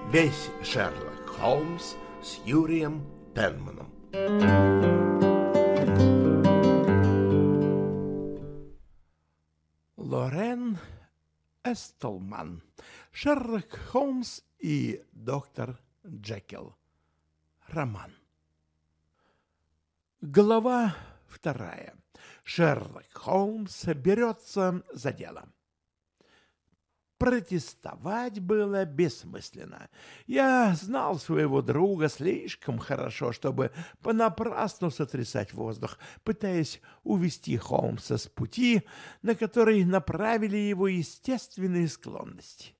Весь Шерлок Холмс с Юрием Пенманом. Лорен Эстлман. Шерлок Холмс и доктор Джекил. Роман. Глава 2. Шерлок Холмс берется за дело. Протестовать было бессмысленно. Я знал своего друга слишком хорошо, чтобы понапрасну сотрясать воздух, пытаясь увести Холмса с пути, на который направили его естественные склонности.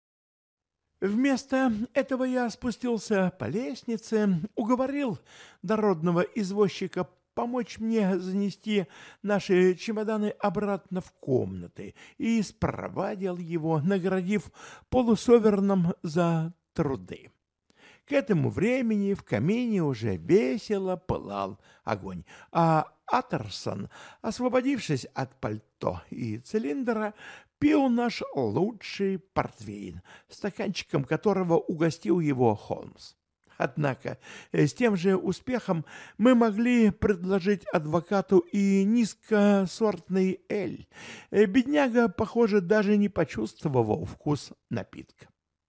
Вместо этого я спустился по лестнице, уговорил дородного извозчика помочь мне занести наши чемоданы обратно в комнаты и спровадил его, наградив полусоверном за труды. К этому времени в камине уже весело пылал огонь, а Аттерсон, освободившись от пальто и цилиндра, пил наш лучший портвейн, стаканчиком которого угостил его Холмс. Однако с тем же успехом мы могли предложить адвокату и низкосортный эль. Бедняга, похоже, даже не почувствовал вкус напитка.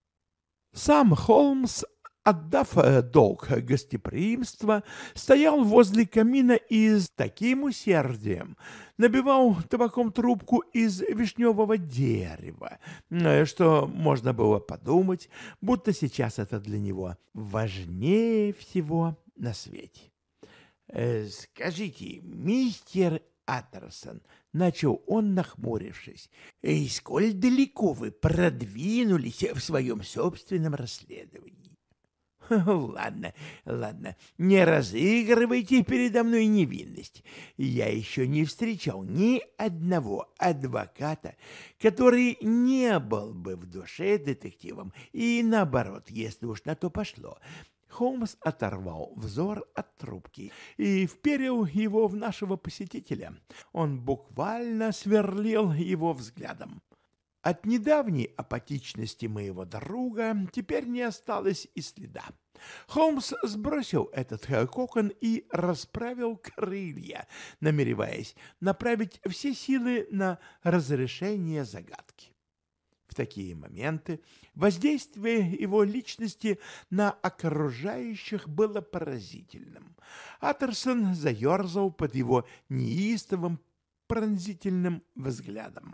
Сам Холмс, отдав долг гостеприимства, стоял возле камина и с таким усердием набивал табаком трубку из вишневого дерева, что можно было подумать, будто сейчас это для него важнее всего на свете. «Скажите, мистер Аттерсон, — начал он, нахмурившись, — сколь далеко вы продвинулись в своем собственном расследовании?» «Ладно, не разыгрывайте передо мной невинность. Я еще не встречал ни одного адвоката, который не был бы в душе детективом, и наоборот, если уж на то пошло». Холмс оторвал взор от трубки и вперил его в нашего посетителя. Он буквально сверлил его взглядом. От недавней апатичности моего друга теперь не осталось и следа. Холмс сбросил этот кокон и расправил крылья, намереваясь направить все силы на разрешение загадки. В такие моменты воздействие его личности на окружающих было поразительным. Аттерсон заерзал под его неистовым пронзительным взглядом.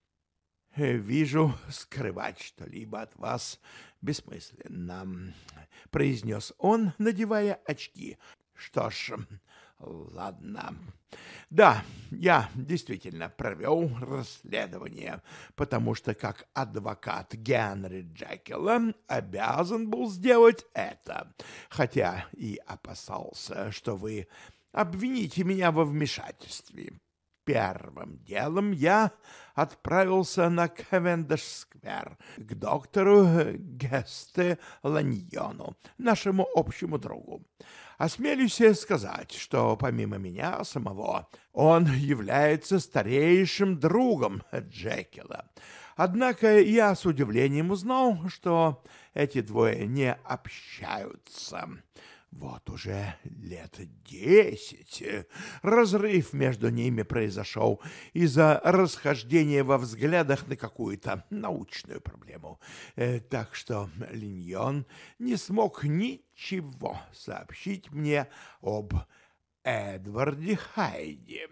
«Вижу, скрывать что-либо от вас бессмысленно», — произнес он, надевая очки. «Что ж, ладно. Да, я действительно провел расследование, потому что как адвокат Генри Джекила обязан был сделать это, хотя и опасался, что вы обвините меня во вмешательстве. Первым делом я отправился на Кавендиш-сквер к доктору Гесте Ланьону, нашему общему другу. Осмелюсь сказать, что помимо меня самого он является старейшим другом Джекила. Однако я с удивлением узнал, что эти двое не общаются. Вот уже лет 10 разрыв между ними произошел из-за расхождения во взглядах на какую-то научную проблему. Так что Линьон не смог ничего сообщить мне об Эдварде Хайде.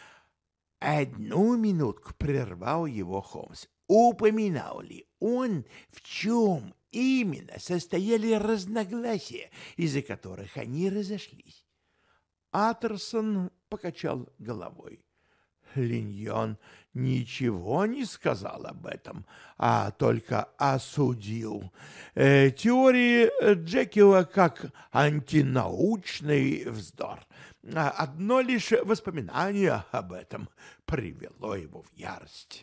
«Одну минутку», — прервал его Холмс. «Упоминал ли он, в чем именно состояли разногласия, из-за которых они разошлись?» Аттерсон покачал головой. Линьон ничего не сказал об этом, а только осудил теории Джекила как антинаучный вздор. Одно лишь воспоминание об этом привело его в ярость.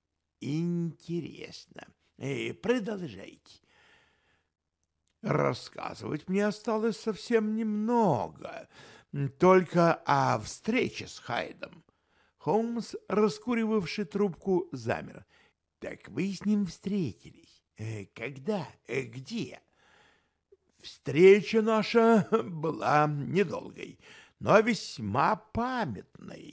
«Интересно. Продолжайте». Рассказывать мне осталось совсем немного, только о встрече с Хайдом. Холмс, раскуривавший трубку, замер. «Так вы с ним встретились? Когда? Где?» Встреча наша была недолгой, но весьма памятной.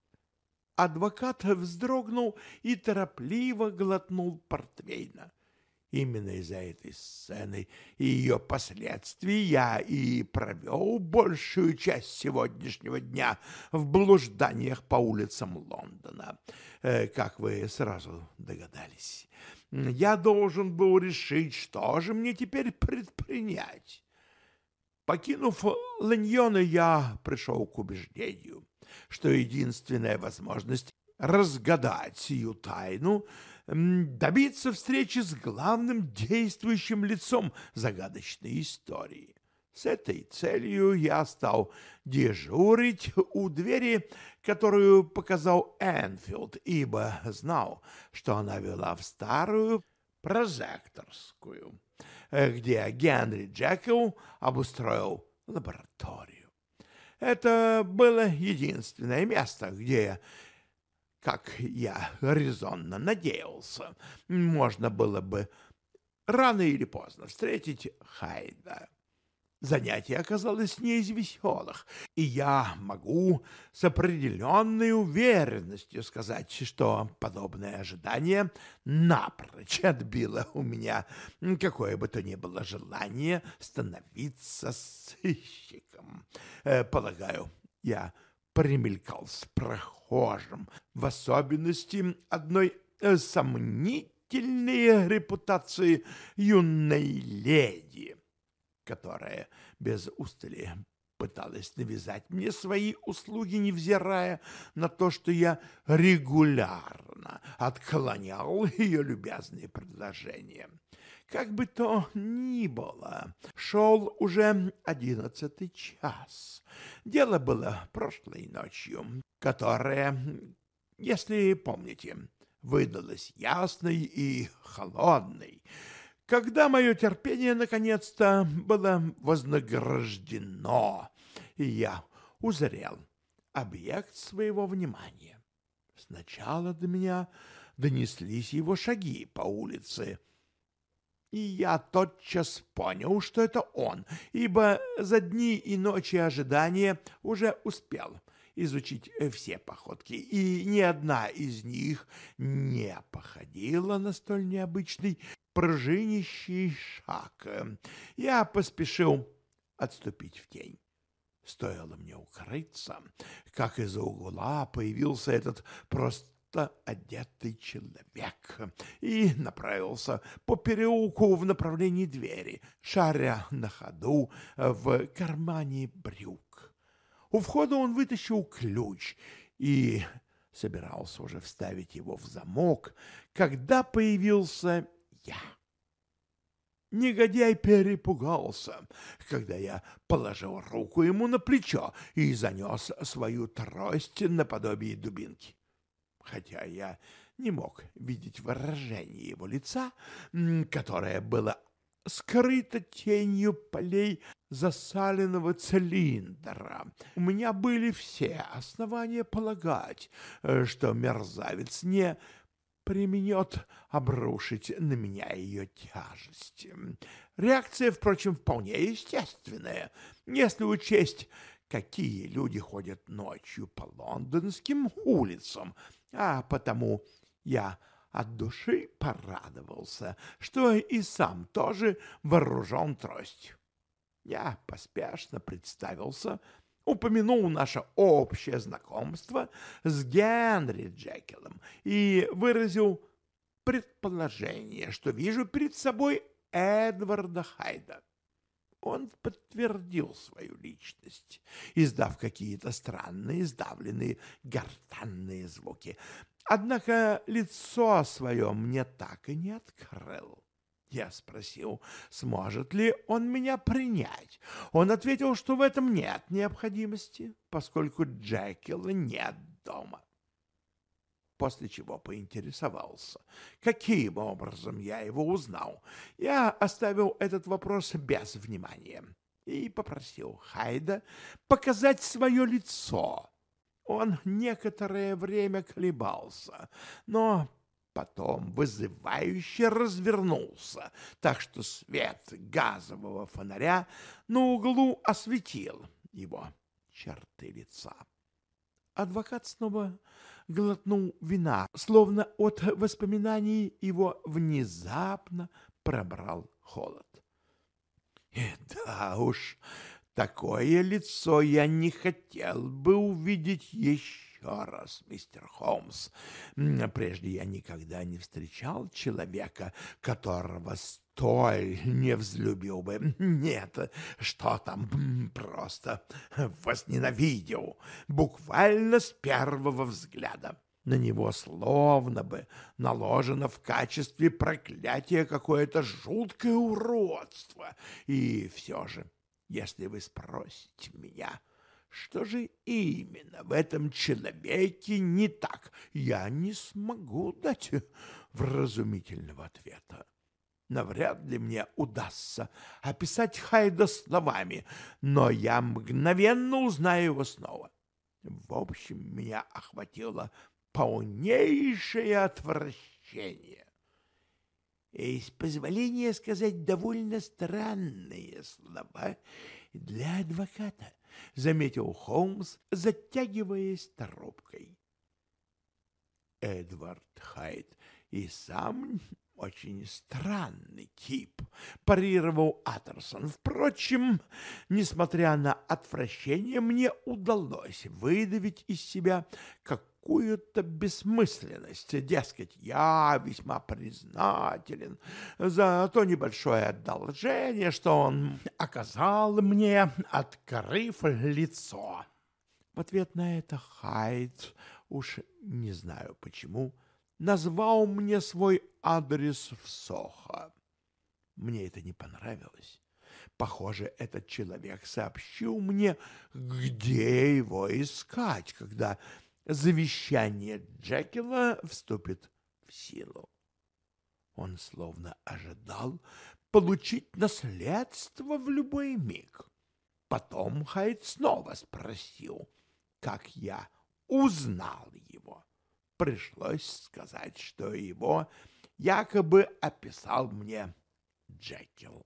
Адвокат вздрогнул и торопливо глотнул портвейна. Именно из-за этой сцены и ее последствий я и провел большую часть сегодняшнего дня в блужданиях по улицам Лондона, как вы сразу догадались. Я должен был решить, что же мне теперь предпринять. Покинув Ланьоны, я пришел к убеждению, что единственная возможность разгадать сию тайну — добиться встречи с главным действующим лицом загадочной истории. С этой целью я стал дежурить у двери, которую показал Энфилд, ибо знал, что она вела в старую прозекторскую, где Генри Джекил обустроил лабораторию. Это было единственное место, где, как я резонно надеялся, можно было бы рано или поздно встретить Хайда. Занятие оказалось не из веселых, и я могу с определенной уверенностью сказать, что подобное ожидание напрочь отбило у меня какое бы то ни было желание становиться сыщиком. Полагаю, я примелькался прохожим, в особенности одной сомнительной репутации юной леди, которая без устали пыталась навязать мне свои услуги, невзирая на то, что я регулярно отклонял ее любезные предложения. Как бы то ни было, шел уже 11-й час. Дело было прошлой ночью, которая, если помните, выдалась ясной и холодной, когда мое терпение наконец-то было вознаграждено, и я узрел объект своего внимания. Сначала до меня донеслись его шаги по улице, и я тотчас понял, что это он, ибо за дни и ночи ожидания уже успел изучить все походки, и ни одна из них не походила на столь необычный пружинищий шаг. Я поспешил отступить в тень. Стоило мне укрыться, как из-за угла появился этот просто одетый человек и направился по переулку в направлении двери, шаря на ходу в кармане брюк. У входа он вытащил ключ и собирался уже вставить его в замок, когда появился я. Негодяй перепугался, когда я положил руку ему на плечо и занес свою трость наподобие дубинки. Хотя я не мог видеть выражение его лица, которое было скрыто тенью полей засаленного цилиндра, у меня были все основания полагать, что мерзавец не применет обрушить на меня ее тяжесть. Реакция, впрочем, вполне естественная, если учесть, какие люди ходят ночью по лондонским улицам, а потому я от души порадовался, что и сам тоже вооружен тростью. Я поспешно представился, упомянул наше общее знакомство с Генри Джекилом и выразил предположение, что вижу перед собой Эдварда Хайда. Он подтвердил свою личность, издав какие-то странные, сдавленные, гортанные звуки. Однако лицо свое мне так и не открыл. Я спросил, сможет ли он меня принять. Он ответил, что в этом нет необходимости, поскольку Джекила нет дома. После чего поинтересовался, каким образом я его узнал. Я оставил этот вопрос без внимания и попросил Хайда показать свое лицо. Он некоторое время колебался, но Потом вызывающе развернулся, так что свет газового фонаря на углу осветил его черты лица. Адвокат снова глотнул вина, словно от воспоминаний его внезапно пробрал холод. Да уж, такое лицо я не хотел бы увидеть еще раз, мистер Холмс. Прежде я никогда не встречал человека, которого столь не взлюбил бы. Нет, что там, просто возненавидел, буквально с первого взгляда. На него словно бы наложено в качестве проклятия какое-то жуткое уродство. И все же, если вы спросите меня, что же именно в этом человеке не так, я не смогу дать вразумительного ответа. Навряд ли мне удастся описать Хайда словами, но я мгновенно узнаю его снова. В общем, меня охватило полнейшее отвращение. И, с позволения сказать, довольно странные слова для адвоката, заметил Холмс, затягиваясь трубкой. Эдвард Хайд и сам очень странный тип, парировал Аттерсон. Впрочем, несмотря на отвращение, мне удалось выдавить из себя какую-то бессмысленность. Дескать, я весьма признателен за то небольшое одолжение, что он оказал мне, открыв лицо. В ответ на это Хайд, уж не знаю почему, назвал мне свой адрес в Сохо. Мне это не понравилось. Похоже, этот человек сообщил мне, где его искать, когда завещание Джекила вступит в силу. Он словно ожидал получить наследство в любой миг. Потом Хайд снова спросил, как я узнал его. Пришлось сказать, что его якобы описал мне Джекил.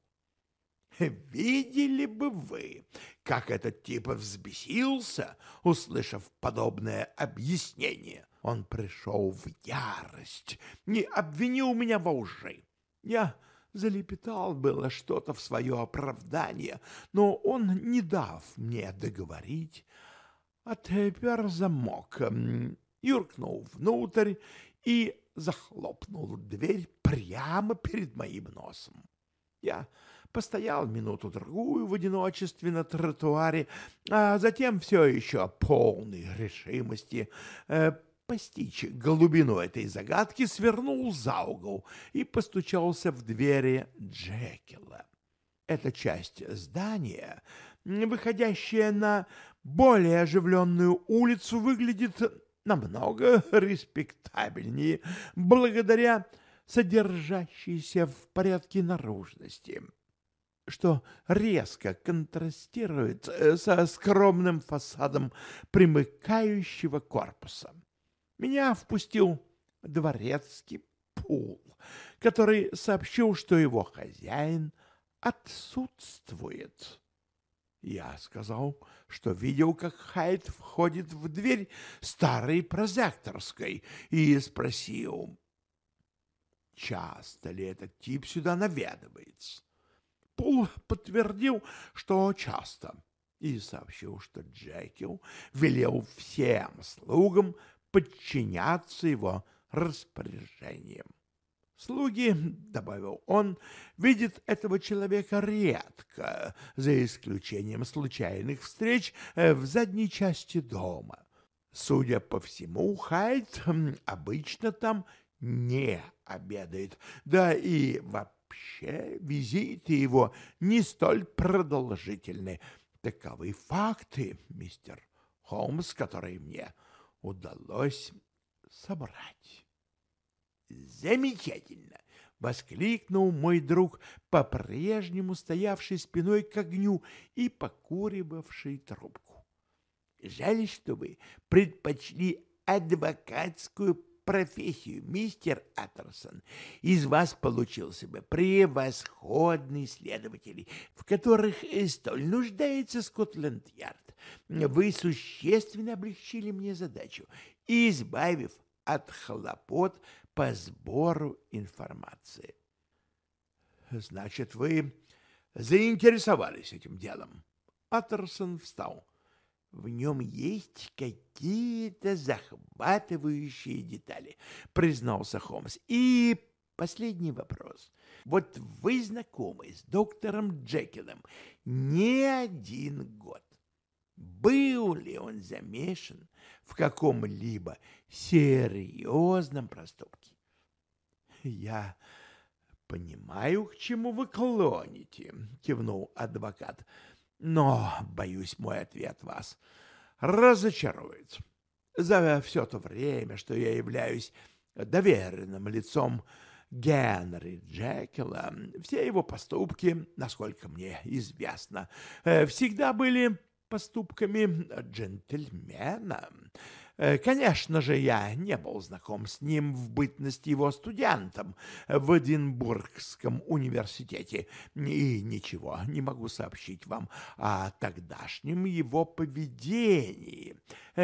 Видели бы вы, как этот тип взбесился, услышав подобное объяснение. Он пришел в ярость и обвинил меня во лжи. Я залепетал было что-то в свое оправдание, но он, не дав мне договорить, отпер замок, юркнул внутрь и захлопнул дверь прямо перед моим носом. Я постоял минуту-другую в одиночестве на тротуаре, а затем все еще полной решимости постичь глубину этой загадки свернул за угол и постучался в двери Джекила. Эта часть здания, выходящая на более оживленную улицу, выглядит намного респектабельнее благодаря содержащейся в порядке наружности, что резко контрастирует со скромным фасадом примыкающего корпуса. Меня впустил дворецкий Пул, который сообщил, что его хозяин отсутствует. Я сказал, что видел, как Хайд входит в дверь старой прозекторской, и спросил, часто ли этот тип сюда наведывается. Пул подтвердил, что часто, и сообщил, что Джекил велел всем слугам подчиняться его распоряжениям. Слуги, — добавил он, — видят этого человека редко, за исключением случайных встреч в задней части дома. Судя по всему, Хайд обычно там не обедает, да и вообще визиты его не столь продолжительны. Таковы факты, мистер Холмс, которые мне удалось собрать. «Замечательно!» — воскликнул мой друг, по-прежнему стоявший спиной к огню и покуривавший трубку. «Жаль, что вы предпочли адвокатскую профессию, мистер Аттерсон, из вас получился бы превосходный следователь, в которых столь нуждается Скотланд-Ярд. Вы существенно облегчили мне задачу, избавив от хлопот по сбору информации. Значит, вы заинтересовались этим делом. Аттерсон встал. В нем есть какие-то захватывающие детали, признался Холмс. И последний вопрос. Вот вы знакомы с доктором Джекилом не один год. Был ли он замешан в каком-либо серьезном проступке? Я понимаю, к чему вы клоните, кивнул адвокат. Но, боюсь, мой ответ вас разочарует. За все то время, что я являюсь доверенным лицом Генри Джекила, все его поступки, насколько мне известно, всегда были поступками джентльмена. Конечно же, я не был знаком с ним в бытность его студентом в Эдинбургском университете и ничего не могу сообщить вам о тогдашнем его поведении.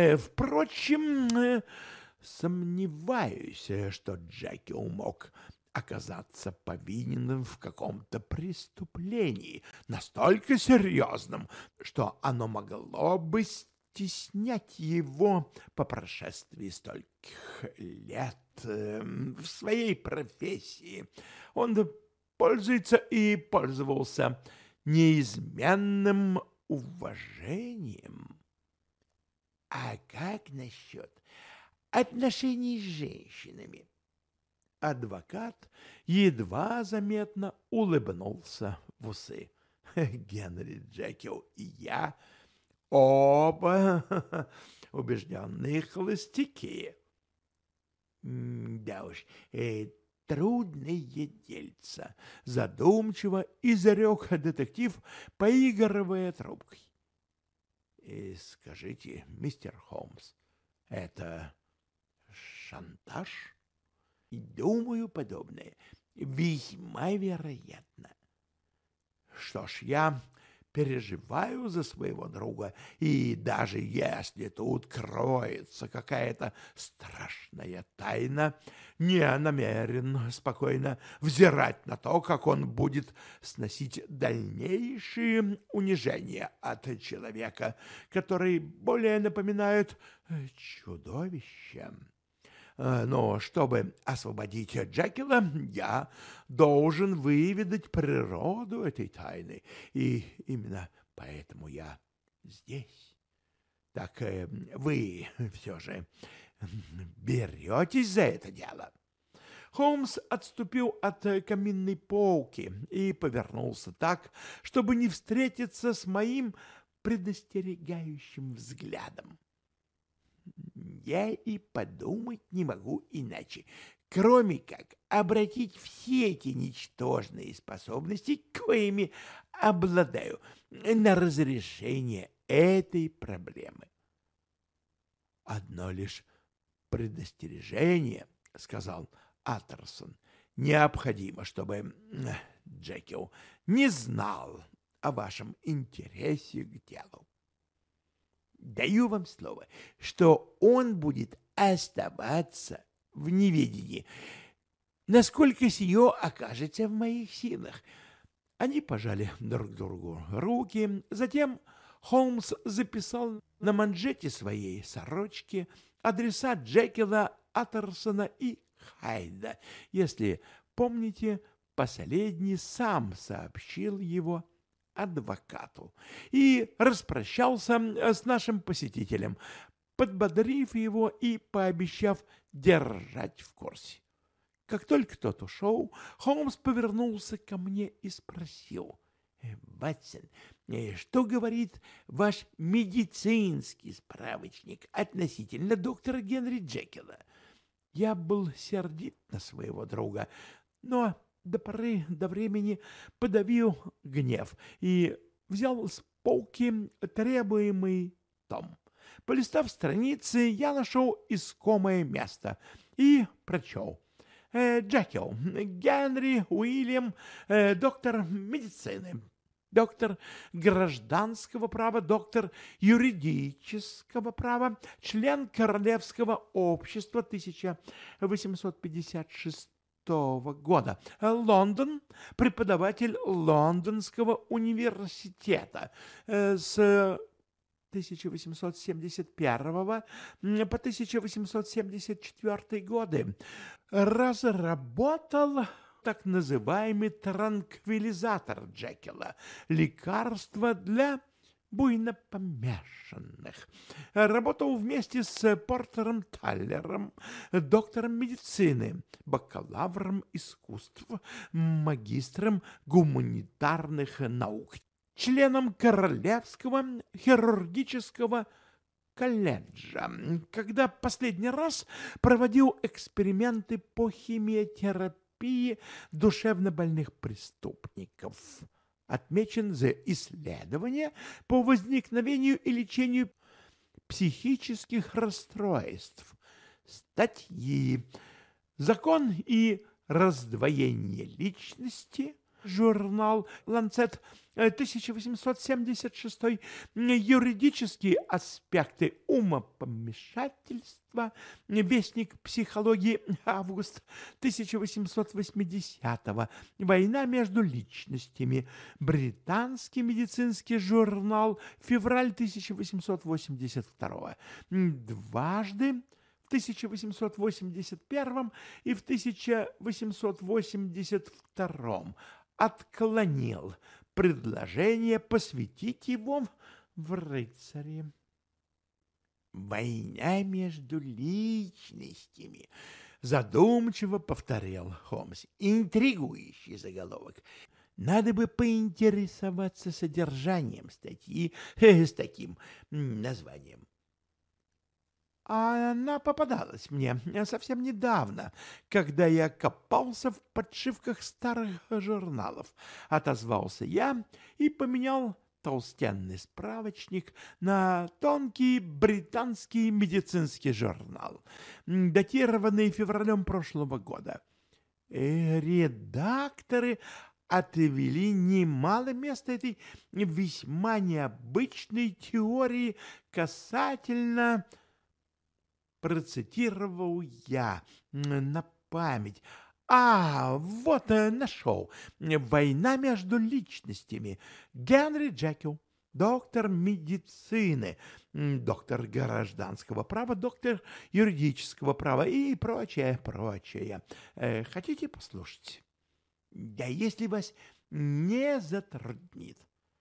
Впрочем, сомневаюсь, что Джекил мог оказаться повинным в каком-то преступлении настолько серьезном, что оно могло бы стеснять его по прошествии стольких лет в своей профессии. Он пользуется и пользовался неизменным уважением. А как насчет отношений с женщинами? Адвокат едва заметно улыбнулся в усы. Генри Джекил и я оба убежденные холостяки. Да уж, трудные дельца, задумчиво изрек детектив, поигрывая трубкой. Скажите, мистер Холмс, это шантаж? Думаю, подобное весьма вероятно. Что ж, я переживаю за своего друга, и даже если тут кроется какая-то страшная тайна, не намерен спокойно взирать на то, как он будет сносить дальнейшие унижения от человека, который более напоминает чудовище. Но чтобы освободить Джекила, я должен выведать природу этой тайны, и именно поэтому я здесь. Так вы все же беретесь за это дело? Холмс отступил от каминной полки и повернулся так, чтобы не встретиться с моим предостерегающим взглядом. Я и подумать не могу иначе, кроме как обратить все эти ничтожные способности, коими обладаю, на разрешение этой проблемы. Одно лишь предостережение, — сказал Аттерсон, — необходимо, чтобы Джекил не знал о вашем интересе к делу. Даю вам слово, что он будет оставаться в неведении, насколько сие окажется в моих силах. Они пожали друг другу руки, затем Холмс записал на манжете своей сорочки адреса Джекила, Аттерсона и Хайда. Если помните, последний сам сообщил его адвокату и распрощался с нашим посетителем, подбодрив его и пообещав держать в курсе. Как только тот ушел, Холмс повернулся ко мне и спросил: «Ватсон, что говорит ваш медицинский справочник относительно доктора Генри Джекила?» Я был сердит на своего друга, но до поры до времени подавил гнев и взял с полки требуемый том. Полистав страницы, я нашел искомое место. и прочел. Джекил, Генри Уильям, доктор медицины, доктор гражданского права, доктор юридического права, член Королевского общества 1856 года. Лондон, преподаватель Лондонского университета с 1871 по 1874 годы. Разработал так называемый транквилизатор Джекила, лекарство для буйнопомешанных. Работал вместе с Портером Таллером, доктором медицины, бакалавром искусств, магистром гуманитарных наук, членом Королевского хирургического колледжа, когда последний раз проводил эксперименты по химиотерапии душевнобольных преступников. Отмечен за исследования по возникновению и лечению психических расстройств. Статьи «Закон и раздвоение личности», журнал «Ланцет», 1876, юридические аспекты умопомешательства, вестник психологии, август 1880, война между личностями, британский медицинский журнал, февраль 1882, дважды в 1881 и в 1882 отклонил предложение посвятить его в рыцари. «Война между личностями», — задумчиво повторил Холмс. «Интригующий заголовок. Надо бы поинтересоваться содержанием статьи с таким названием». Она попадалась мне совсем недавно, когда я копался в подшивках старых журналов. Отозвался я и поменял толстенный справочник на тонкий британский медицинский журнал, датированный февралем прошлого года. Редакторы отвели немало места этой весьма необычной теории касательно... Процитировал я на память. Вот нашел. «Война между личностями». Генри Джекил, доктор медицины, доктор гражданского права, доктор юридического права и прочее. Хотите послушать? Да если вас не затруднит.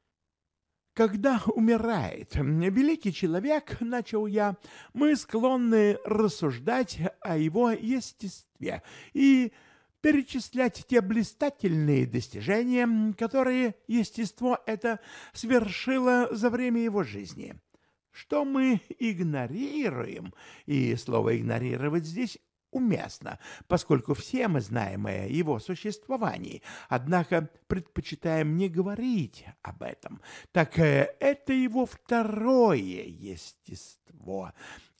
Когда умирает великий человек, начал я, мы склонны рассуждать о его естестве и перечислять те блистательные достижения, которые естество это совершило за время его жизни. Что мы игнорируем, и слово «игнорировать» здесь уместно, поскольку все мы знаем о его существовании, однако предпочитаем не говорить об этом, так это его второе естество,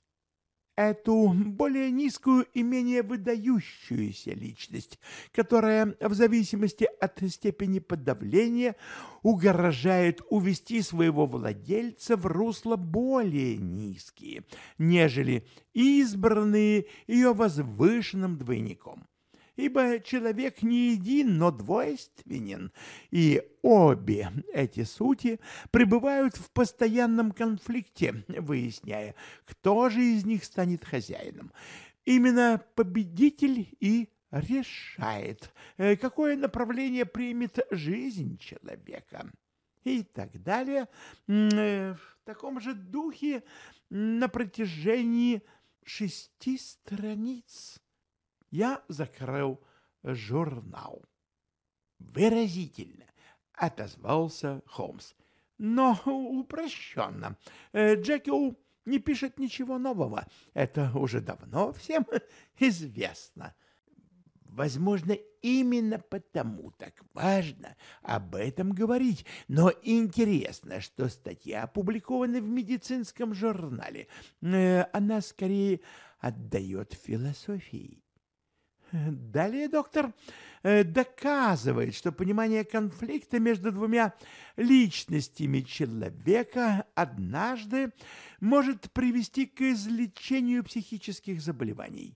эту более низкую и менее выдающуюся личность, которая в зависимости от степени подавления угрожает увести своего владельца в русло более низкие, нежели избранные ее возвышенным двойником. Ибо человек не един, но двойственен, и обе эти сути пребывают в постоянном конфликте, выясняя, кто же из них станет хозяином. Именно победитель и решает, какое направление примет жизнь человека. И так далее. В таком же духе на протяжении 6 страниц. Я закрыл журнал. «Выразительно», — отозвался Холмс. «Но упрощенно. Джекил не пишет ничего нового. Это уже давно всем известно». Возможно, именно потому так важно об этом говорить. Но интересно, что статья опубликована в медицинском журнале. Она скорее отдает философии. Далее доктор доказывает, что понимание конфликта между двумя личностями человека однажды может привести к излечению психических заболеваний.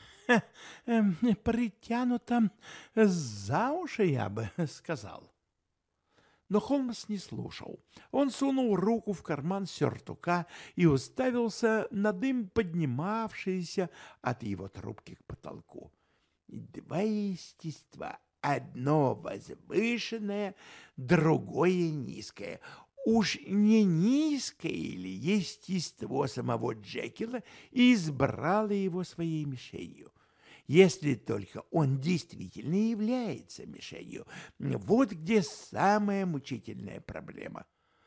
Притянуто за уши, я бы сказал. Но Холмс не слушал. Он сунул руку в карман сюртука и уставился на дым, поднимавшийся от его трубки к потолку. Два естества. Одно возвышенное, другое низкое. Уж не низкое ли естество самого Джекила избрало его своей мишенью? Если только он действительно является мишенью. Вот где самая мучительная проблема.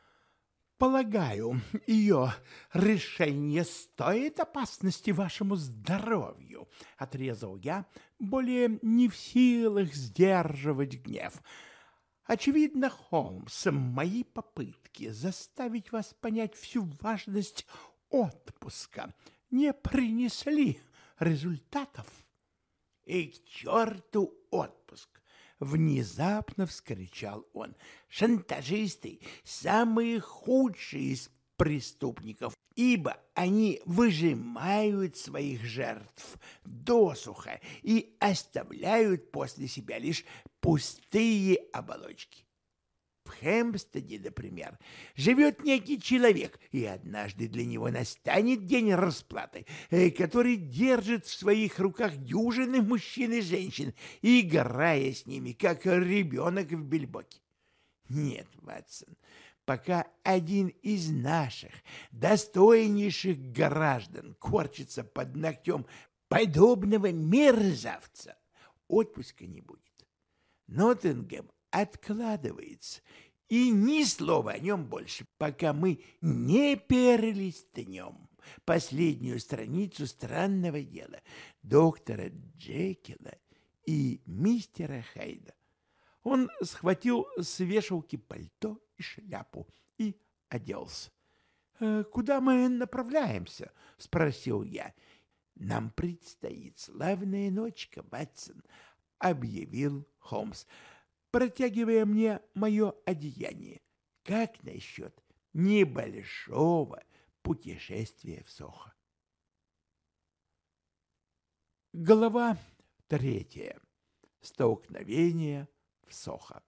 Полагаю, ее решение стоит опасности вашему здоровью, отрезал я, более не в силах сдерживать гнев. Очевидно, Холмс, мои попытки заставить вас понять всю важность отпуска не принесли результатов. И к черту отпуск! Внезапно вскричал он. Шантажисты – самые худшие из преступников, ибо они выжимают своих жертв досуха и оставляют после себя лишь пустые оболочки. В Хэмпстеде, например, живет некий человек, и однажды для него настанет день расплаты, который держит в своих руках дюжины мужчин и женщин, играя с ними, как ребенок в бельбоке. Нет, Ватсон, пока один из наших достойнейших граждан корчится под ногтем подобного мерзавца, отпуска не будет. Ноттингем откладывается, и ни слова о нем больше, пока мы не перелистнем последнюю страницу странного дела доктора Джекила и мистера Хайда. Он схватил с вешалки пальто и шляпу и оделся. «Куда мы направляемся?» — спросил я. «Нам предстоит славная ночка, Ватсон», — объявил Холмс, протягивая мне мое одеяние. Как насчет небольшого путешествия в Сохо? Глава 3. Столкновение в Сохо.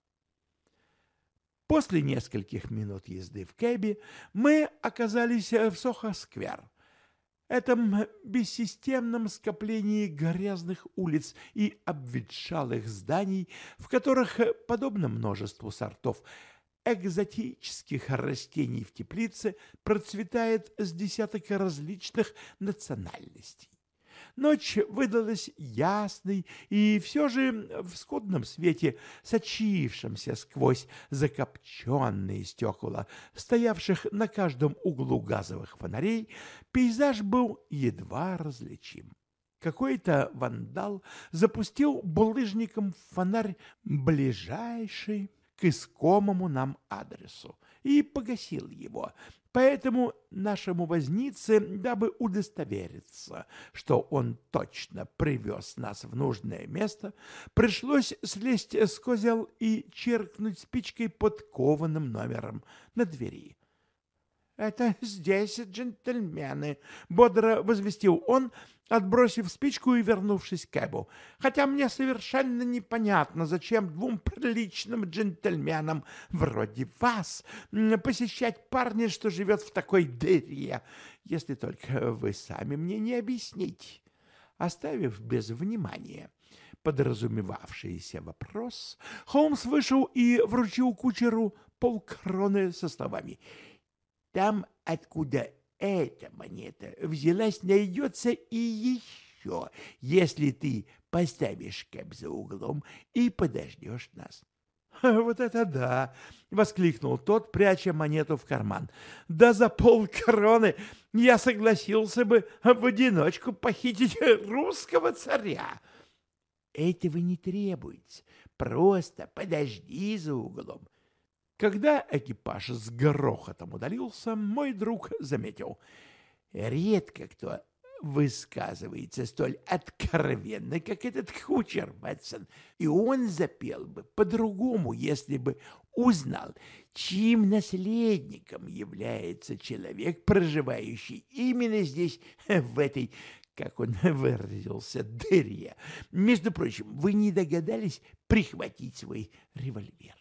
После нескольких минут езды в кэбе мы оказались в Сохо-сквер, этом бессистемном скоплении грязных улиц и обветшалых зданий, в которых, подобно множеству сортов экзотических растений в теплице, процветает с десяток различных национальностей. Ночь выдалась ясной, и все же в скудном свете, сочившемся сквозь закопченные стекла, стоявших на каждом углу газовых фонарей, пейзаж был едва различим. Какой-то вандал запустил булыжником в фонарь ближайший к искомому нам адресу и погасил его. Поэтому нашему вознице, дабы удостовериться, что он точно привез нас в нужное место, пришлось слезть с козел и черкнуть спичкой под кованым номером на двери. «Это здесь, джентльмены», — бодро возвестил он, отбросив спичку и вернувшись к кэбу. «Хотя мне совершенно непонятно, зачем двум приличным джентльменам вроде вас посещать парня, что живет в такой дыре, если только вы сами мне не объясните». Оставив без внимания подразумевавшийся вопрос, Холмс вышел и вручил кучеру полкроны со словами: «Там, откуда эта монета взялась, найдется и еще, если ты поставишь кэб за углом и подождешь нас». «Вот это да!» — воскликнул тот, пряча монету в карман. «Да за полкроны я согласился бы в одиночку похитить русского царя». этого не требуется. Просто подожди за углом. Когда экипаж с грохотом удалился, мой друг заметил: редко кто высказывается столь откровенно, как этот кучер, Ватсон, и он запел бы по-другому, если бы узнал, чьим наследником является человек, проживающий именно здесь, в этой, как он выразился, дыре. Между прочим, вы не догадались прихватить свой револьвер?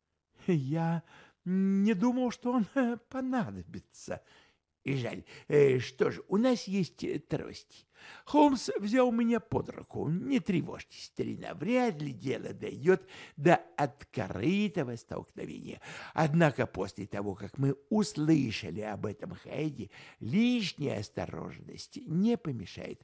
Я не думал, что он понадобится. И жаль. Что ж, у нас есть трости. Холмс взял меня под руку. Не тревожьтесь, старина, вряд ли дело дойдет до открытого столкновения. Однако после того, как мы услышали об этом Хайде, лишняя осторожность не помешает.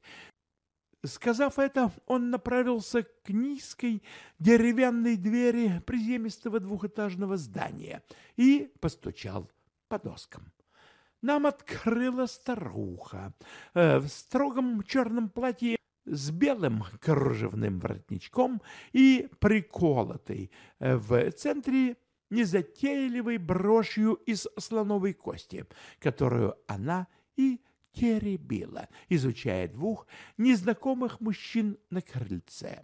Сказав это, он направился к низкой деревянной двери приземистого двухэтажного здания и постучал по доскам. Нам открыла старуха в строгом черном платье с белым кружевным воротничком и приколотой в центре незатейливой брошью из слоновой кости, которую она и теребила, изучая двух незнакомых мужчин на крыльце.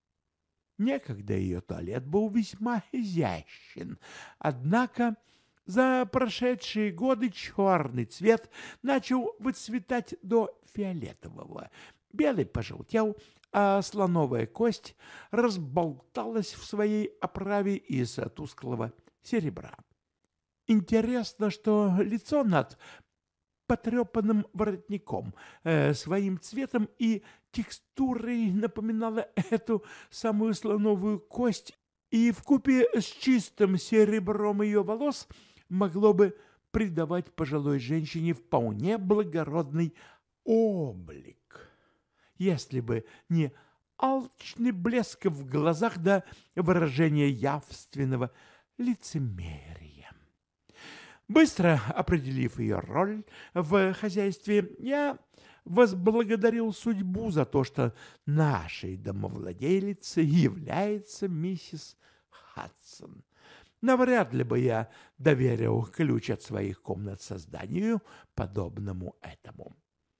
Некогда ее туалет был весьма изящен, однако за прошедшие годы черный цвет начал выцветать до фиолетового. Белый пожелтел, а слоновая кость разболталась в своей оправе из тусклого серебра. Интересно, что лицо над потрепанным воротником своим цветом и текстурой напоминало эту самую слоновую кость, и вкупе с чистым серебром ее волос могло бы придавать пожилой женщине вполне благородный облик, если бы не алчный блеск в глазах да выражение явственного лицемерия. Быстро определив ее роль в хозяйстве, я возблагодарил судьбу за то, что нашей домовладелицей является миссис Хадсон. Навряд ли бы я доверил ключ от своих комнат созданию, подобному этому.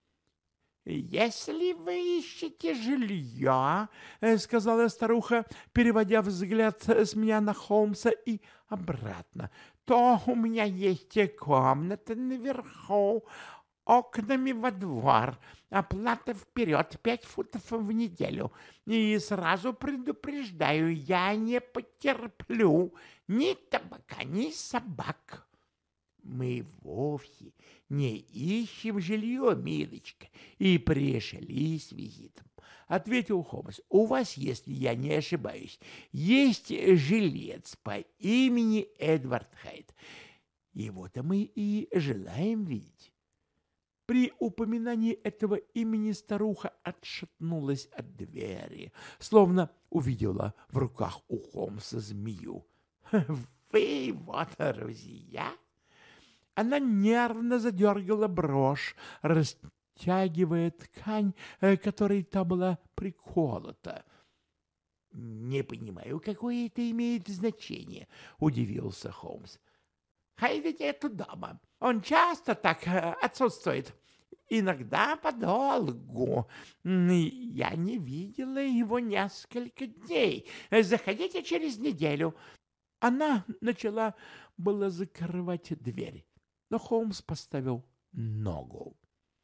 «Если вы ищете жилье, — сказала старуха, переводя взгляд с меня на Холмса и обратно, — то у меня есть комната наверху, окнами во двор, оплата вперед 5 фунтов в неделю. И сразу предупреждаю, я не потерплю ни табака, ни собак». «Мы вовсе не ищем жилье, милочка, и пришли с визитом», — ответил Холмс. «У вас, если я не ошибаюсь, есть жилец по имени Эдвард Хайд. Его-то мы и желаем видеть». При упоминании этого имени старуха отшатнулась от двери, словно увидела в руках у Холмса змею. «Вы его друзья?» Она нервно задергала брошь, растягивая ткань, которой та была приколота. «Не понимаю, какое это имеет значение», — удивился Холмс. «Хайд нету дома. Он часто так отсутствует. Иногда подолгу. Я не видела его несколько дней. Заходите через неделю». Она начала было закрывать дверь, но Холмс поставил ногу.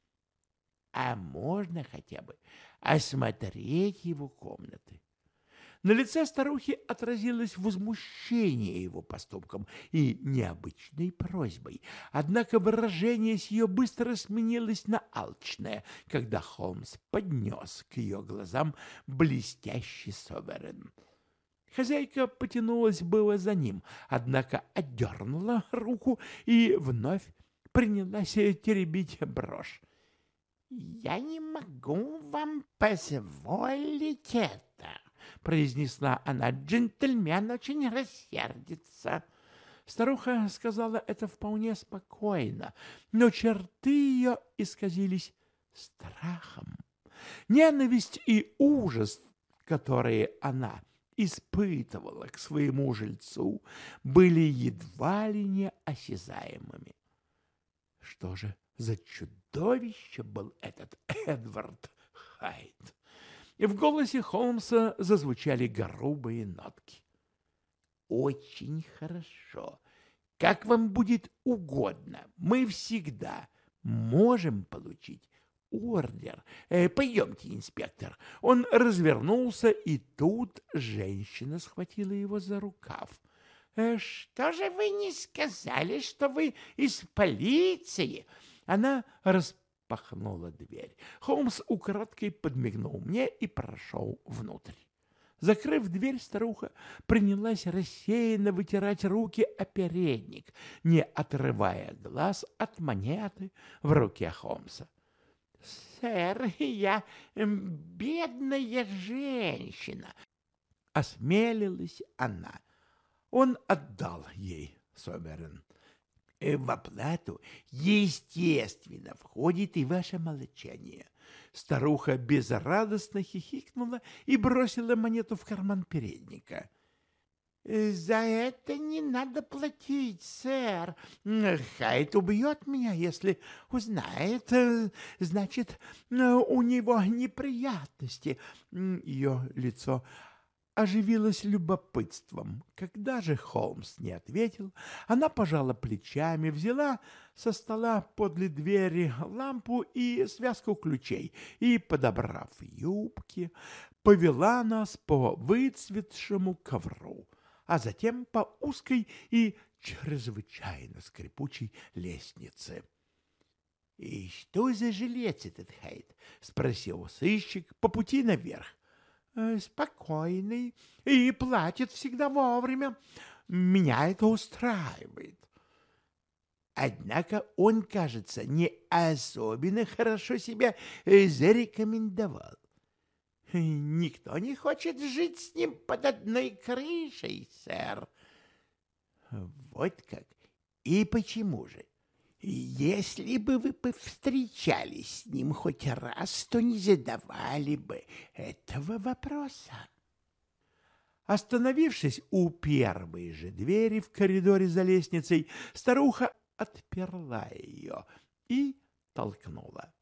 «А можно хотя бы осмотреть его комнаты?» На лице старухи отразилось возмущение его поступком и необычной просьбой, однако выражение сие быстро сменилось на алчное, когда Холмс поднес к ее глазам блестящий соверен. Хозяйка потянулась было за ним, однако отдернула руку и вновь принялась теребить брошь. «Я не могу вам позволить это», — произнесла она. «Джентльмен очень рассердится». Старуха сказала это вполне спокойно, но черты ее исказились страхом. Ненависть и ужас, которые она испытывала к своему жильцу, были едва ли не осязаемыми. Что же за чудовище был этот Эдвард Хайд? И в голосе Холмса зазвучали грубые нотки. «Очень хорошо. Как вам будет угодно. Мы всегда можем получить ордер. Пойдемте, инспектор». Он развернулся, и тут женщина схватила его за рукав. «Что же вы не сказали, что вы из полиции?» Она распахнула дверь. Холмс украдкой подмигнул мне и прошел внутрь. Закрыв дверь, старуха принялась рассеянно вытирать руки о передник, не отрывая глаз от монеты в руке Холмса. «Сэр, я бедная женщина», — осмелилась она. Он отдал ей соберен. В оплату, естественно, входит и ваше молчание. Старуха безрадостно хихикнула и бросила монету в карман передника. «За это не надо платить, сэр. Хайд убьет меня, если узнает. Значит, у него неприятности». Ее лицо оживилась любопытством. Когда же Холмс не ответил, она пожала плечами, взяла со стола подле двери лампу и связку ключей и, подобрав юбки, повела нас по выцветшему ковру, а затем по узкой и чрезвычайно скрипучей лестнице. — И что за жилец этот Хайд? — спросил сыщик по пути наверх. Спокойный и платит всегда вовремя. Меня это устраивает. Однако он, кажется, не особенно хорошо себя зарекомендовал. Никто не хочет жить с ним под одной крышей, сэр. Вот как. И почему же? Если бы вы повстречались с ним хоть раз, то не задавали бы этого вопроса. Остановившись у первой же двери в коридоре за лестницей, старуха отперла ее и толкнула.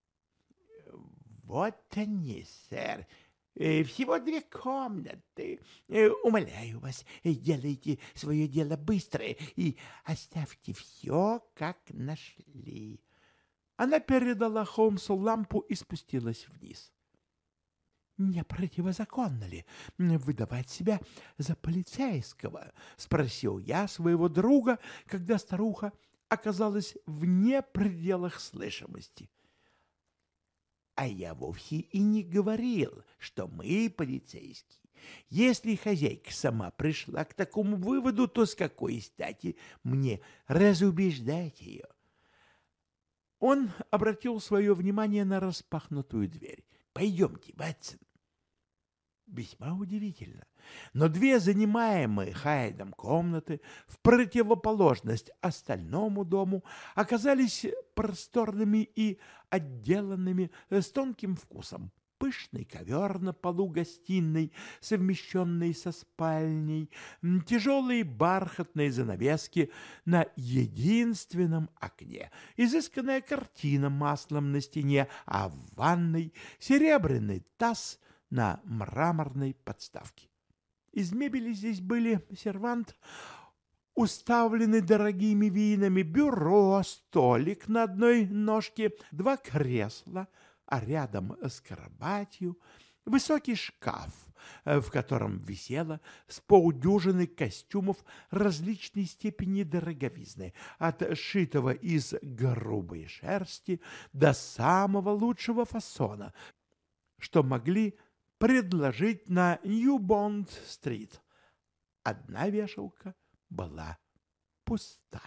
«Вот они, сэр. Всего 2 комнаты. Умоляю вас, делайте свое дело быстро и оставьте все, как нашли». Она передала Холмсу лампу и спустилась вниз. «Не противозаконно ли выдавать себя за полицейского?» — спросил я своего друга, когда старуха оказалась вне пределах слышимости. А я вовсе и не говорил, что мы полицейские. Если хозяйка сама пришла к такому выводу, то с какой стати мне разубеждать ее? Он обратил свое внимание на распахнутую дверь. «Пойдемте, Ватсон». Весьма удивительно, но 2 занимаемые Хайдом комнаты в противоположность остальному дому оказались просторными и отделанными с тонким вкусом. Пышный ковер на полу гостиной, совмещенный со спальней, тяжелые бархатные занавески на единственном окне, изысканная картина маслом на стене, а в ванной серебряный таз на мраморной подставке. Из мебели здесь были сервант, уставленный дорогими винами, бюро, столик на одной ножке, 2 кресла, а рядом с кроватью высокий шкаф, в котором висело с полдюжины костюмов различной степени дороговизны, от сшитого из грубой шерсти до самого лучшего фасона, что могли предложить на Нью-Бонд-стрит. Одна вешалка была пуста.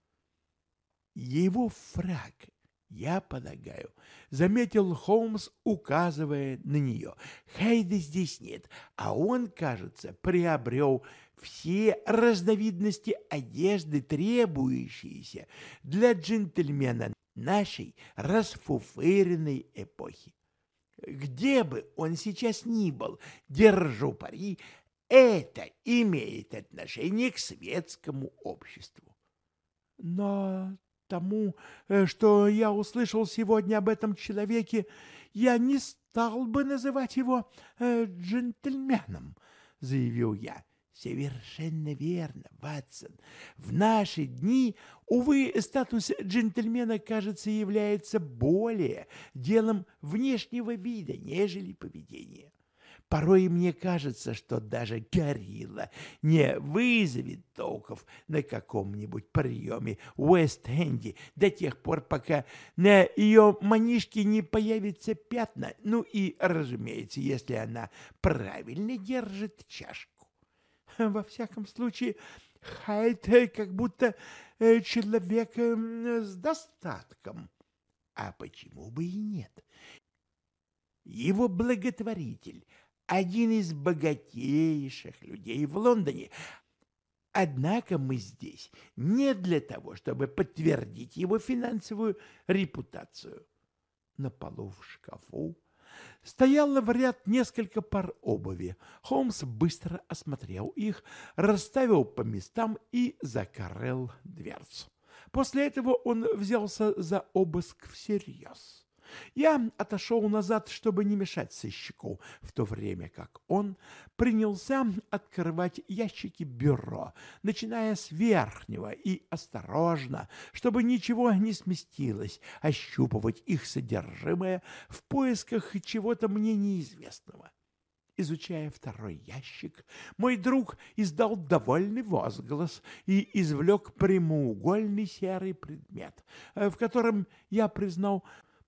Его фрак, я полагаю, заметил Холмс, указывая на нее. Хайда здесь нет, а он, кажется, приобрел все разновидности одежды, требующиеся для джентльмена нашей расфуфыренной эпохи. Где бы он сейчас ни был, держу пари, это имеет отношение к светскому обществу. Но тому, что я услышал сегодня об этом человеке, я не стал бы называть его джентльменом, заявил я. Совершенно верно, Ватсон. В наши дни, увы, статус джентльмена, кажется, является более делом внешнего вида, нежели поведения. Порой мне кажется, что даже горилла не вызовет толков на каком-нибудь приеме в Уэст-Энде до тех пор, пока на ее манишке не появятся пятна, ну и, разумеется, если она правильно держит чашку. Во всяком случае, Хайд как будто человек с достатком. А почему бы и нет? Его благотворитель — один из богатейших людей в Лондоне. Однако мы здесь не для того, чтобы подтвердить его финансовую репутацию. На полу в шкафу стояло в ряд несколько пар обуви. Холмс быстро осмотрел их, расставил по местам и закрыл дверцу. После этого он взялся за обыск всерьез. Я отошел назад, чтобы не мешать сыщику, в то время как он принялся открывать ящики бюро, начиная с верхнего и осторожно, чтобы ничего не сместилось, ощупывать их содержимое в поисках чего-то мне неизвестного. Изучая второй ящик, мой друг издал довольный возглас и извлек прямоугольный серый предмет, в котором я признал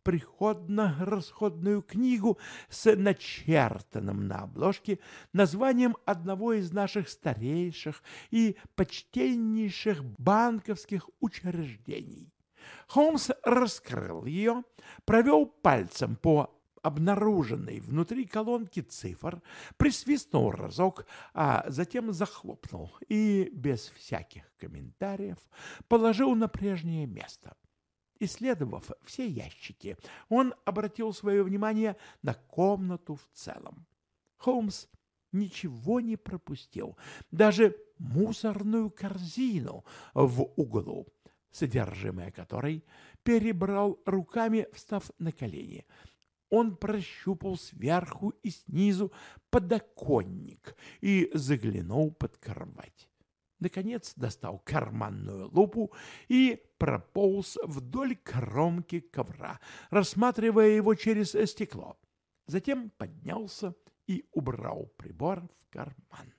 приходно-расходную книгу с начертанным на обложке названием одного из наших старейших и почтеннейших банковских учреждений. Холмс раскрыл ее, провел пальцем по обнаруженной внутри колонки цифр, присвистнул разок, а затем захлопнул и без всяких комментариев положил на прежнее место. Исследовав все ящики, он обратил свое внимание на комнату в целом. Холмс ничего не пропустил, даже мусорную корзину в углу, содержимое которой перебрал руками, встав на колени. Он прощупал сверху и снизу подоконник и заглянул под кровать. Наконец достал карманную лупу и прополз вдоль кромки ковра, рассматривая его через стекло. Затем поднялся и убрал прибор в карман.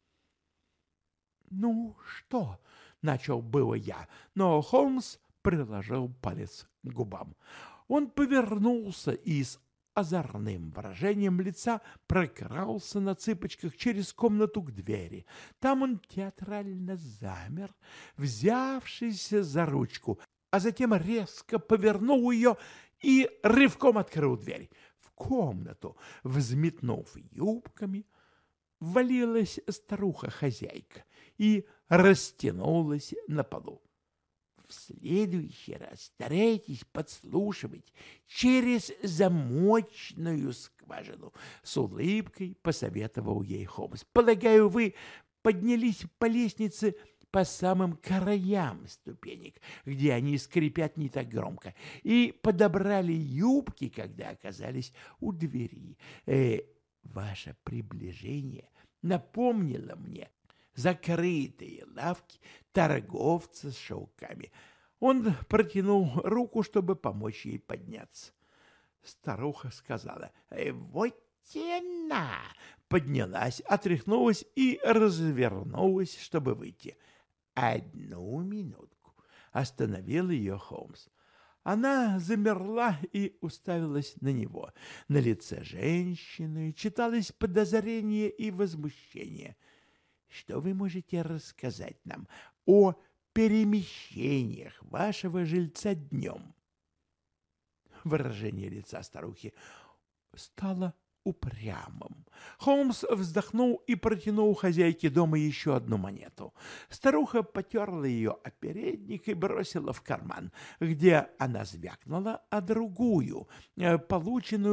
«Ну что?» — начал было я, но Холмс приложил палец к губам. Он повернулся и с озорным выражением лица прокрался на цыпочках через комнату к двери. Там он театрально замер, взявшись за ручку, а затем резко повернул ее и рывком открыл дверь. В комнату, взметнув юбками, ввалилась старуха-хозяйка и растянулась на полу. В следующий раз старайтесь подслушивать через замочную скважину, с улыбкой посоветовал ей Холмс. Полагаю, вы поднялись по лестнице по самым краям ступенек, где они скрипят не так громко, и подобрали юбки, когда оказались у двери. Ваше приближение напомнило мне закрытые лавки торговца с шелками. Он протянул руку, чтобы помочь ей подняться. Старуха сказала: «Вот тена!» Поднялась, отряхнулась и развернулась, чтобы выйти. «Одну минутку!» — остановил ее Холмс. Она замерла и уставилась на него. На лице женщины читалось подозрение и возмущение. «Что вы можете рассказать нам о перемещениях вашего жильца днем?» Выражение лица старухи стало упрямым. Холмс вздохнул и протянул хозяйке дома еще одну монету. Старуха потерла ее о передник и бросила в карман, где она звякнула о другую, полученную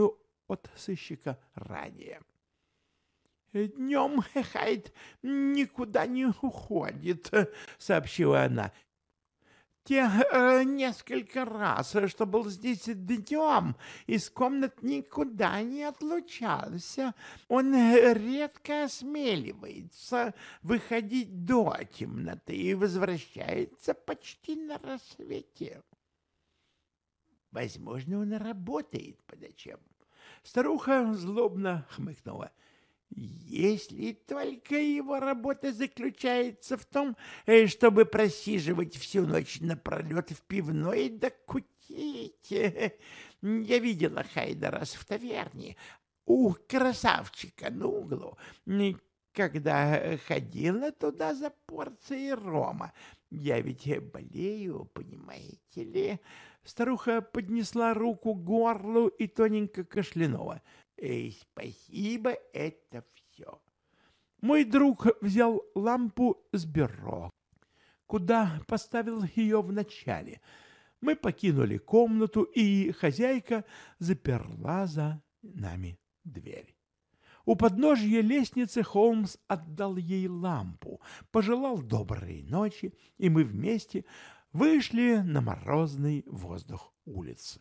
от сыщика ранее. «Днем Хайд никуда не уходит», — сообщила она. «Те несколько раз, что был здесь днем, из комнат никуда не отлучался. Он редко осмеливается выходить до темноты и возвращается почти на рассвете. Возможно, он работает по ночам». Старуха злобно хмыкнула. «Если только его работа заключается в том, чтобы просиживать всю ночь напролет в пивной да кутить. Я видела Хайда раз в таверне у красавчика на углу, когда ходила туда за порцией рома. Я ведь болею, понимаете ли». Старуха поднесла руку к горлу и тоненько кашлянула. «Спасибо, это все». Мой друг взял лампу с бюро, куда поставил ее вначале. Мы покинули комнату, и хозяйка заперла за нами дверь. У подножья лестницы Холмс отдал ей лампу, пожелал доброй ночи, и мы вместе вышли на морозный воздух улицы.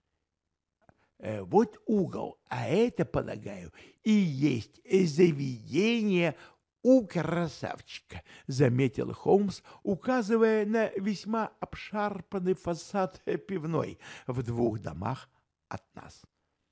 «Вот угол, а это, полагаю, и есть заведение у красавчика», — заметил Холмс, указывая на весьма обшарпанный фасад пивной в 2 домах от нас.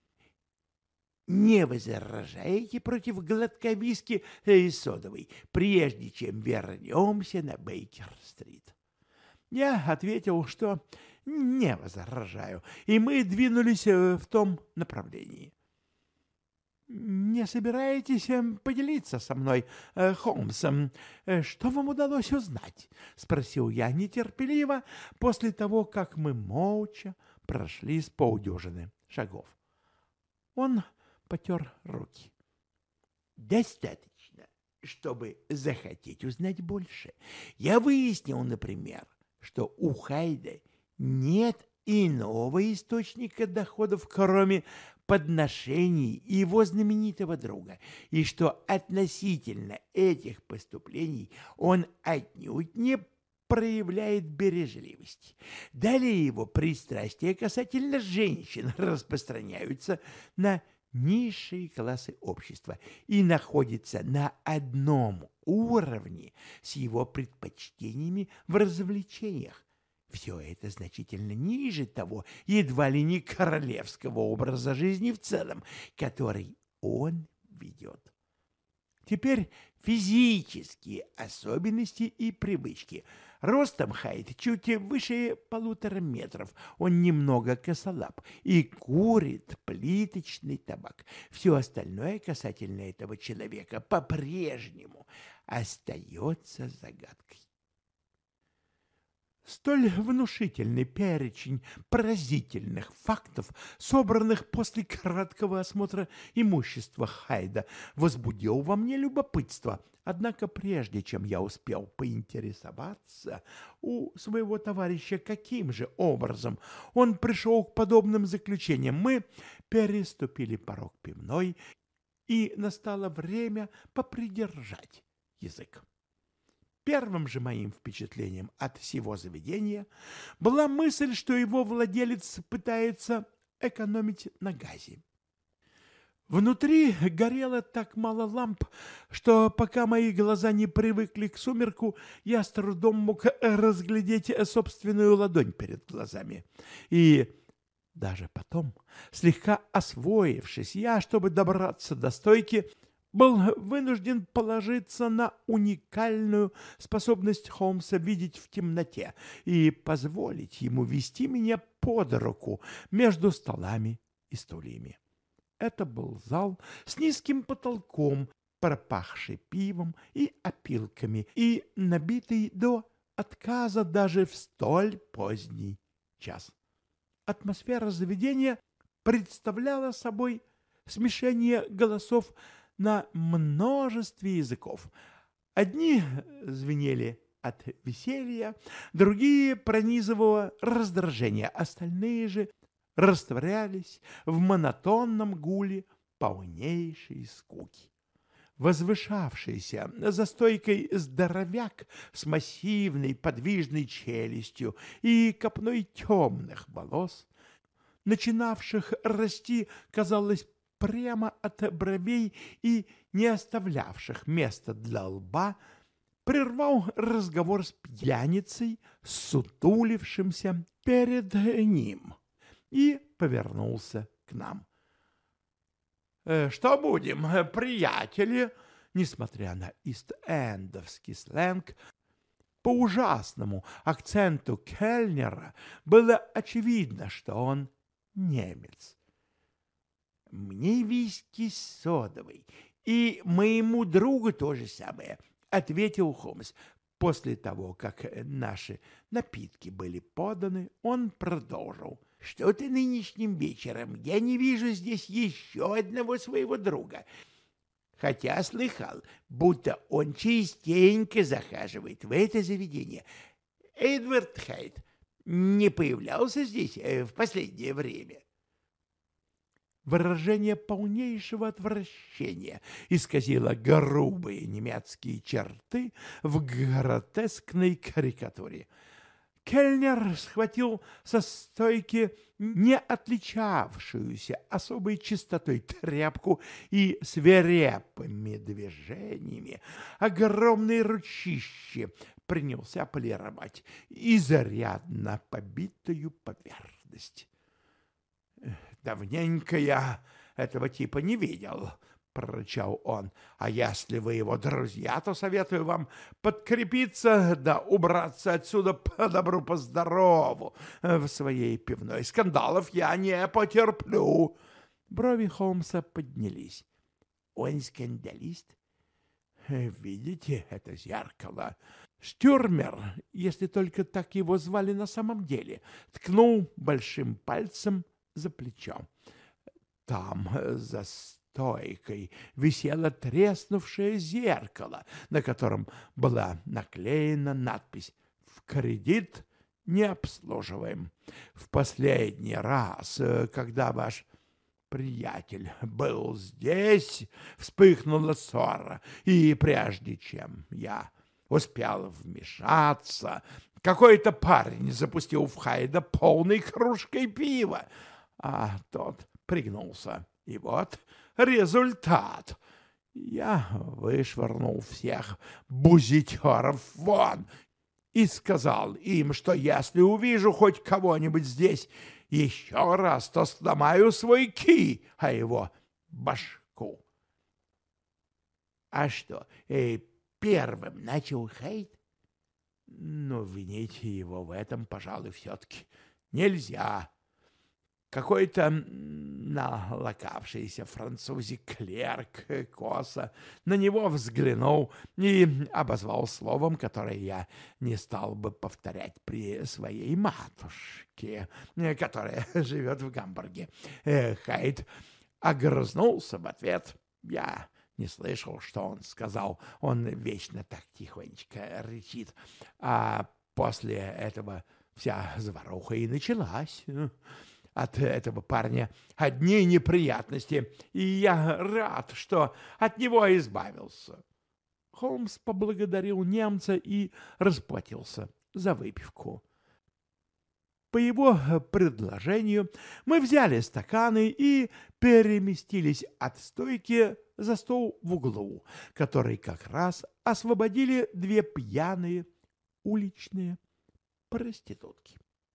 «Не возражаете против глотка виски содовой, прежде чем вернемся на Бейкер-стрит?» Я ответил, что не возражаю, и мы двинулись в том направлении. «Не собираетесь поделиться со мной, Холмс, что вам удалось узнать?» — спросил я нетерпеливо после того, как мы молча прошли с полдюжины шагов. Он потер руки. «Достаточно, чтобы захотеть узнать больше. Я выяснил, например, что у Хайда нет иного источника доходов, кроме подношений его знаменитого друга, и что относительно этих поступлений он отнюдь не проявляет бережливости. Далее его пристрастия касательно женщин распространяются на низшие классы общества и находятся на одном уровне с его предпочтениями в развлечениях. Все это значительно ниже того, едва ли не королевского образа жизни в целом, который он ведет. Теперь физические особенности и привычки. Ростом Хайд чуть выше 1,5 метров, он немного косолап и курит плиточный табак. Все остальное касательно этого человека по-прежнему остается загадкой. Столь внушительный перечень поразительных фактов, собранных после краткого осмотра имущества Хайда, возбудил во мне любопытство. Однако прежде чем я успел поинтересоваться у своего товарища, каким же образом он пришел к подобным заключениям, мы переступили порог пивной, и настало время попридержать язык. Первым же моим впечатлением от сего заведения была мысль, что его владелец пытается экономить на газе. Внутри горело так мало ламп, что пока мои глаза не привыкли к сумерку, я с трудом мог разглядеть собственную ладонь перед глазами. И даже потом, слегка освоившись, я, чтобы добраться до стойки, был вынужден положиться на уникальную способность Холмса видеть в темноте и позволить ему вести меня под руку между столами и стульями. Это был зал с низким потолком, пропахший пивом и опилками, и набитый до отказа даже в столь поздний час. Атмосфера заведения представляла собой смешение голосов на множестве языков. Одни звенели от веселья, другие пронизывало раздражение, остальные же растворялись в монотонном гуле полнейшей скуки. Возвышавшийся за стойкой здоровяк с массивной подвижной челюстью и копной темных волос, начинавших расти, казалось, прямо от бровей и не оставлявших места для лба, прервал разговор с пьяницей, сутулившимся перед ним, и повернулся к нам. «Что будем, приятели?» Несмотря на ист-эндовский сленг, по ужасному акценту кельнера было очевидно, что он немец. «Мне виски содовый, и моему другу то же самое», — ответил Холмс. После того, как наши напитки были поданы, он продолжил. «Что-то нынешним вечером я не вижу здесь еще одного своего друга, хотя слыхал, будто он частенько захаживает в это заведение. Эдвард Хайд не появлялся здесь в последнее время?» Выражение полнейшего отвращения исказило грубые немецкие черты в гротескной карикатуре. Кельнер схватил со стойки не отличавшуюся особой чистотой тряпку и свирепыми движениями огромные ручище принялся полировать изрядно побитую поверхность. «Давненько я этого типа не видел», — прорычал он. «А если вы его друзья, то советую вам подкрепиться да убраться отсюда по добру, по здорову в своей пивной. Скандалов я не потерплю». Брови Холмса поднялись. «Он скандалист? Видите это зеркало?» Штюрмер, если только так его звали на самом деле, ткнул большим пальцем за плечо. Там, за стойкой, висело треснувшее зеркало, на котором была наклеена надпись «В кредит не обслуживаем». В последний раз, когда ваш приятель был здесь, вспыхнула ссора, и прежде чем я успел вмешаться, какой-то парень запустил в Хайда полной кружкой пива, а тот пригнулся. И вот результат. Я вышвырнул всех бузитеров вон и сказал им, что если увижу хоть кого-нибудь здесь еще раз, то сломаю свой ки, а его башку. А что, первым начал Хайд? Но винить его в этом, пожалуй, все-таки нельзя. Какой-то налокавшийся французик-клерк косо на него взглянул и обозвал словом, которое я не стал бы повторять при своей матушке, которая живет в Гамбурге. Хайд огрызнулся в ответ. Я не слышал, что он сказал. Он вечно так тихонечко рычит. А после этого вся заваруха и началась. От этого парня одни неприятности, и я рад, что от него избавился. Холмс поблагодарил немца и расплатился за выпивку. По его предложению мы взяли стаканы и переместились от стойки за стол в углу, который как раз освободили две пьяные уличные проститутки.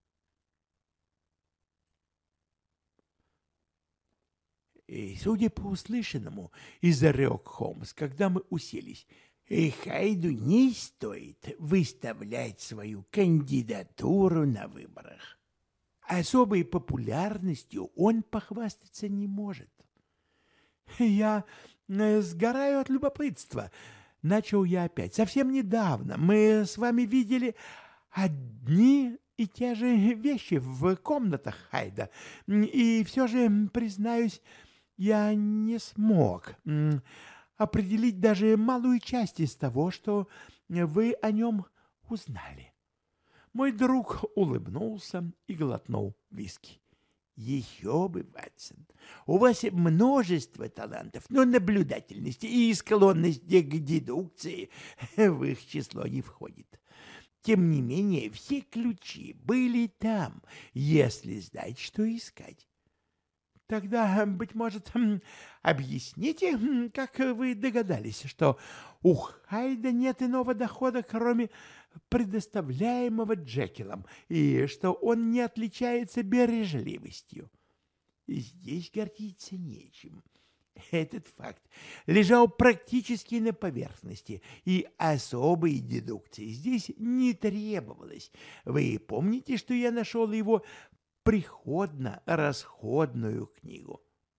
И, судя по услышанному, изрек Холмс, когда мы уселись, Хайду не стоит выставлять свою кандидатуру на выборах. Особой популярностью он похвастаться не может. Я сгораю от любопытства. Начал я опять. Совсем недавно мы с вами видели одни и те же вещи в комнатах Хайда. И все же, признаюсь, я не смог определить даже малую часть из того, что вы о нем узнали. Мой друг улыбнулся и глотнул виски. Еще бы, Ватсон, у вас множество талантов, но наблюдательность и склонность к дедукции в их число не входит. Тем не менее, все ключи были там, если знать, что искать. Тогда, быть может, объясните, как вы догадались, что у Хайда нет иного дохода, кроме предоставляемого Джекилом, и что он не отличается бережливостью. Здесь гордиться нечем. Этот факт лежал практически на поверхности, и особой дедукции здесь не требовалось. Вы помните, что я нашел его приходно-расходную книгу?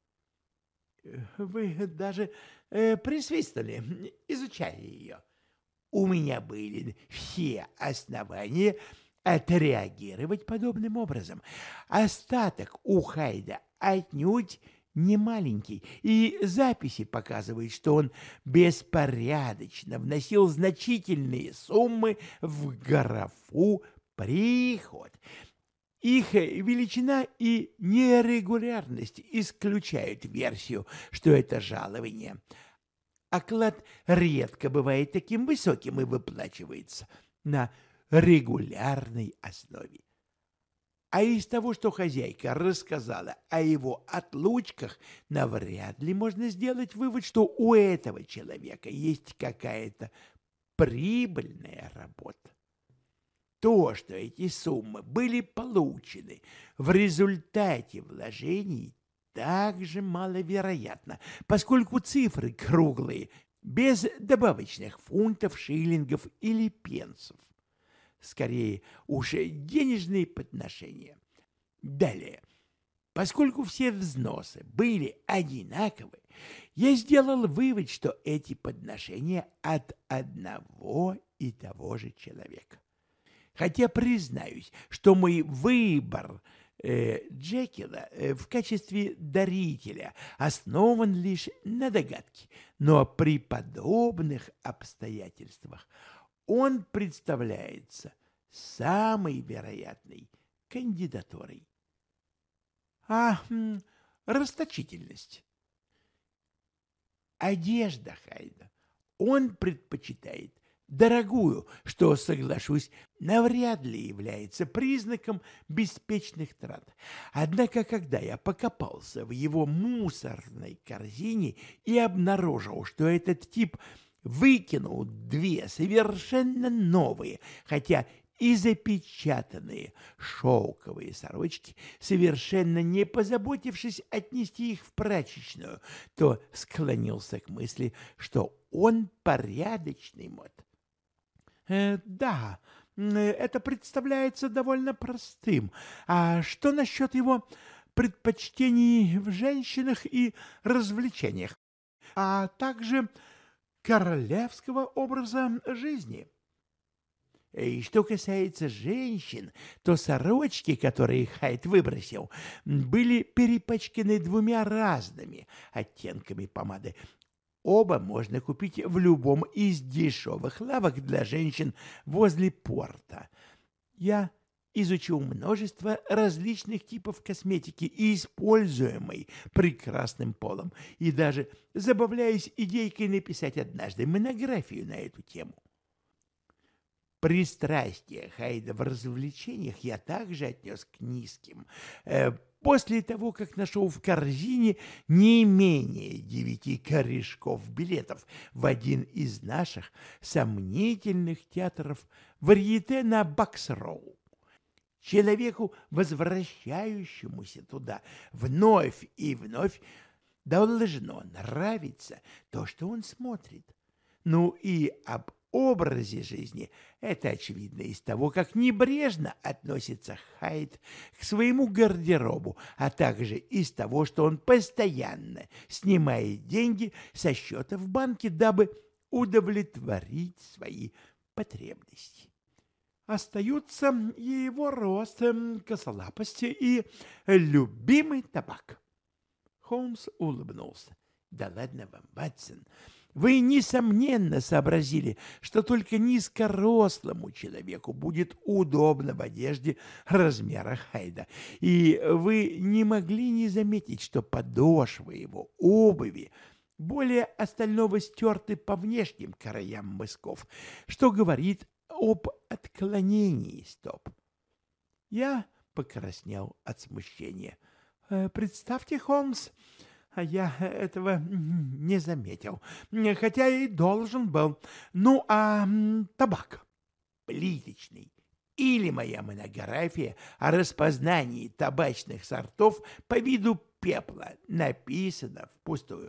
Вы даже присвистнули, изучая ее. У меня были все основания отреагировать подобным образом. Остаток у Хайда отнюдь не маленький, и записи показывают, что он беспорядочно вносил значительные суммы в графу «Приход». Их величина и нерегулярность исключают версию, что это жалование. Оклад редко бывает таким высоким и выплачивается на регулярной основе. А из того, что хозяйка рассказала о его отлучках, навряд ли можно сделать вывод, что у этого человека есть какая-то прибыльная работа. То, что эти суммы были получены в результате вложений, также маловероятно, поскольку цифры круглые, без добавочных фунтов, шиллингов или пенсов. Скорее уж денежные подношения. Далее. Поскольку все взносы были одинаковы, я сделал вывод, что эти подношения от одного и того же человека. Хотя признаюсь, что мой выбор Джекила в качестве дарителя основан лишь на догадке, но при подобных обстоятельствах он представляется самой вероятной кандидатурой. Расточительность. Одежда Хайда он предпочитает дорогую, что, соглашусь, навряд ли является признаком беспечных трат. Однако, когда я покопался в его мусорной корзине и обнаружил, что этот тип выкинул две совершенно новые, хотя и запечатанные шелковые сорочки, совершенно не позаботившись отнести их в прачечную, то склонился к мысли, что он порядочный мод. Да, это представляется довольно простым. А что насчет его предпочтений в женщинах и развлечениях, а также королевского образа жизни? И что касается женщин, то сорочки, которые Хайд выбросил, были перепачканы двумя разными оттенками помады. Оба можно купить в любом из дешевых лавок для женщин возле порта. Я изучил множество различных типов косметики, используемой прекрасным полом, и даже забавляюсь идейкой написать однажды монографию на эту тему. Пристрастие Хайда в развлечениях я также отнес к низким. После того, как нашел в корзине не менее 9 корешков билетов в один из наших сомнительных театров варьете на Бакс-Роу. Человеку, возвращающемуся туда вновь и вновь, должно нравиться то, что он смотрит. Ну и об образе жизни это очевидно из того, как небрежно относится Хайд к своему гардеробу, а также из того, что он постоянно снимает деньги со счета в банке, дабы удовлетворить свои потребности. Остаются его рост, косолапость и любимый табак. Холмс улыбнулся. Да ладно вам, Ватсон. Вы, несомненно, сообразили, что только низкорослому человеку будет удобно в одежде размера Хайда, и вы не могли не заметить, что подошвы его обуви более остального стерты по внешним краям мысков, что говорит об отклонении стоп. Я покраснел от смущения. «Представьте, Холмс, а я этого не заметил, хотя и должен был. Ну, а табак плиточный или моя монография о распознании табачных сортов по виду пепла написана впустую.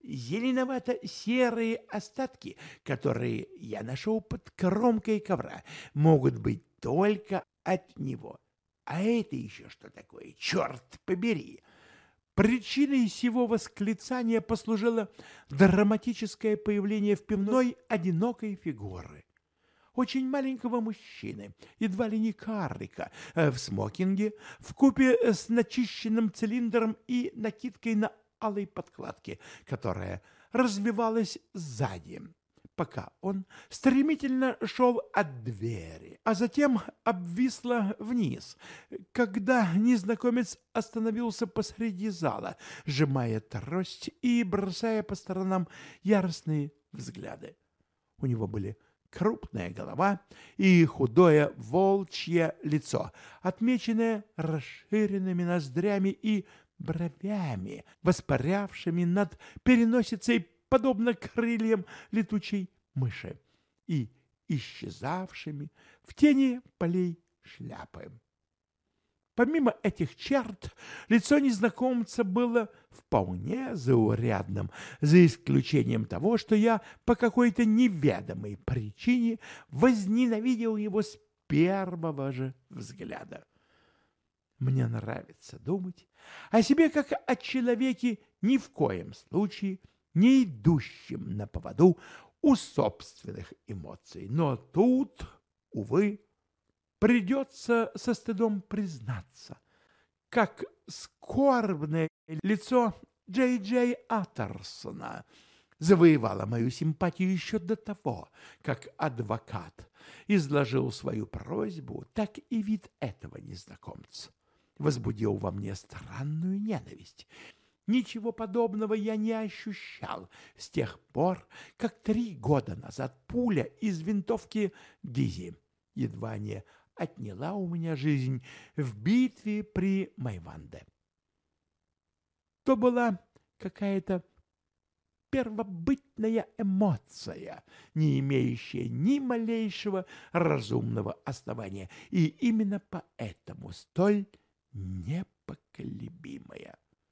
Зеленовато-серые остатки, которые я нашел под кромкой ковра, могут быть только от него. А это еще что такое? Черт побери!» Причиной сего восклицания послужило драматическое появление в пивной одинокой фигуры. Очень маленького мужчины, едва ли не карлика, в смокинге, вкупе с начищенным цилиндром и накидкой на алой подкладке, которая развивалась сзади, пока он стремительно шел от двери, а затем обвисла вниз, когда незнакомец остановился посреди зала, сжимая трость и бросая по сторонам яростные взгляды. У него были крупная голова и худое волчье лицо, отмеченное расширенными ноздрями и бровями, воспарявшими над переносицей, подобно крыльям летучей мыши, и исчезавшими в тени полей шляпы. Помимо этих черт, лицо незнакомца было вполне заурядным, за исключением того, что я по какой-то неведомой причине возненавидел его с первого же взгляда. Мне нравится думать о себе как о человеке ни в коем случае не идущим на поводу у собственных эмоций. Но тут, увы, придется со стыдом признаться, как скорбное лицо Джей Аттерсона завоевало мою симпатию еще до того, как адвокат изложил свою просьбу, так и вид этого незнакомца возбудил во мне странную ненависть. Ничего подобного я не ощущал с тех пор, как 3 года назад пуля из винтовки Гизи едва не отняла у меня жизнь в битве при Майванде. То была какая-то первобытная эмоция, не имеющая ни малейшего разумного основания, и именно поэтому столь непоколебимая.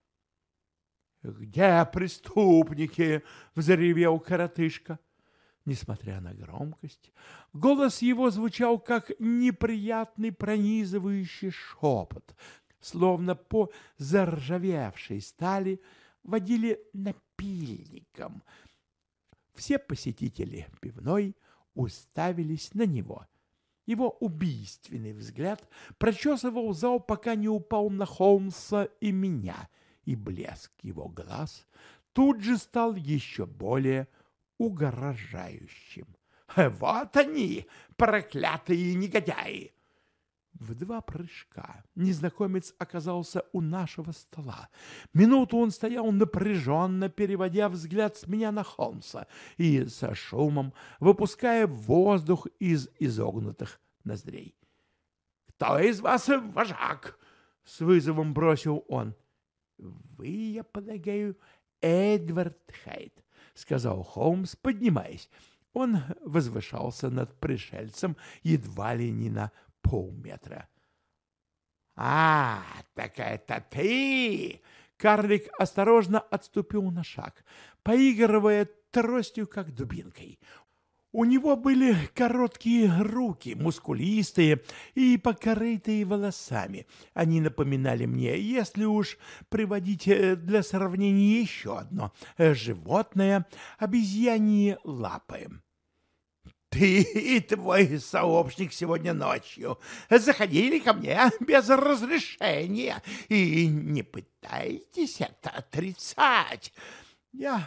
«Где преступники?» — взревел коротышка. Несмотря на громкость, голос его звучал как неприятный пронизывающий шепот, словно по заржавевшей стали водили напильником. Все посетители пивной уставились на него. Его убийственный взгляд прочесывал зал, пока не упал на Холмса и меня, и блеск его глаз тут же стал еще более угрожающим. «Вот они, проклятые негодяи!» В 2 прыжка незнакомец оказался у нашего стола. Минуту он стоял напряженно, переводя взгляд с меня на Холмса и со шумом выпуская воздух из изогнутых ноздрей. «Кто из вас вожак?» — с вызовом бросил он. «Вы, я полагаю, Эдвард Хайд», — сказал Холмс, поднимаясь. Он возвышался над пришельцем едва ли не на полметра. «А, так это ты!» Карлик осторожно отступил на шаг, поигрывая тростью, как дубинкой. У него были короткие руки, мускулистые и покрытые волосами. Они напоминали мне, если уж приводить для сравнения еще одно животное, обезьяньи лапы. «Ты и твой сообщник сегодня ночью заходили ко мне без разрешения, и не пытайтесь это отрицать». Я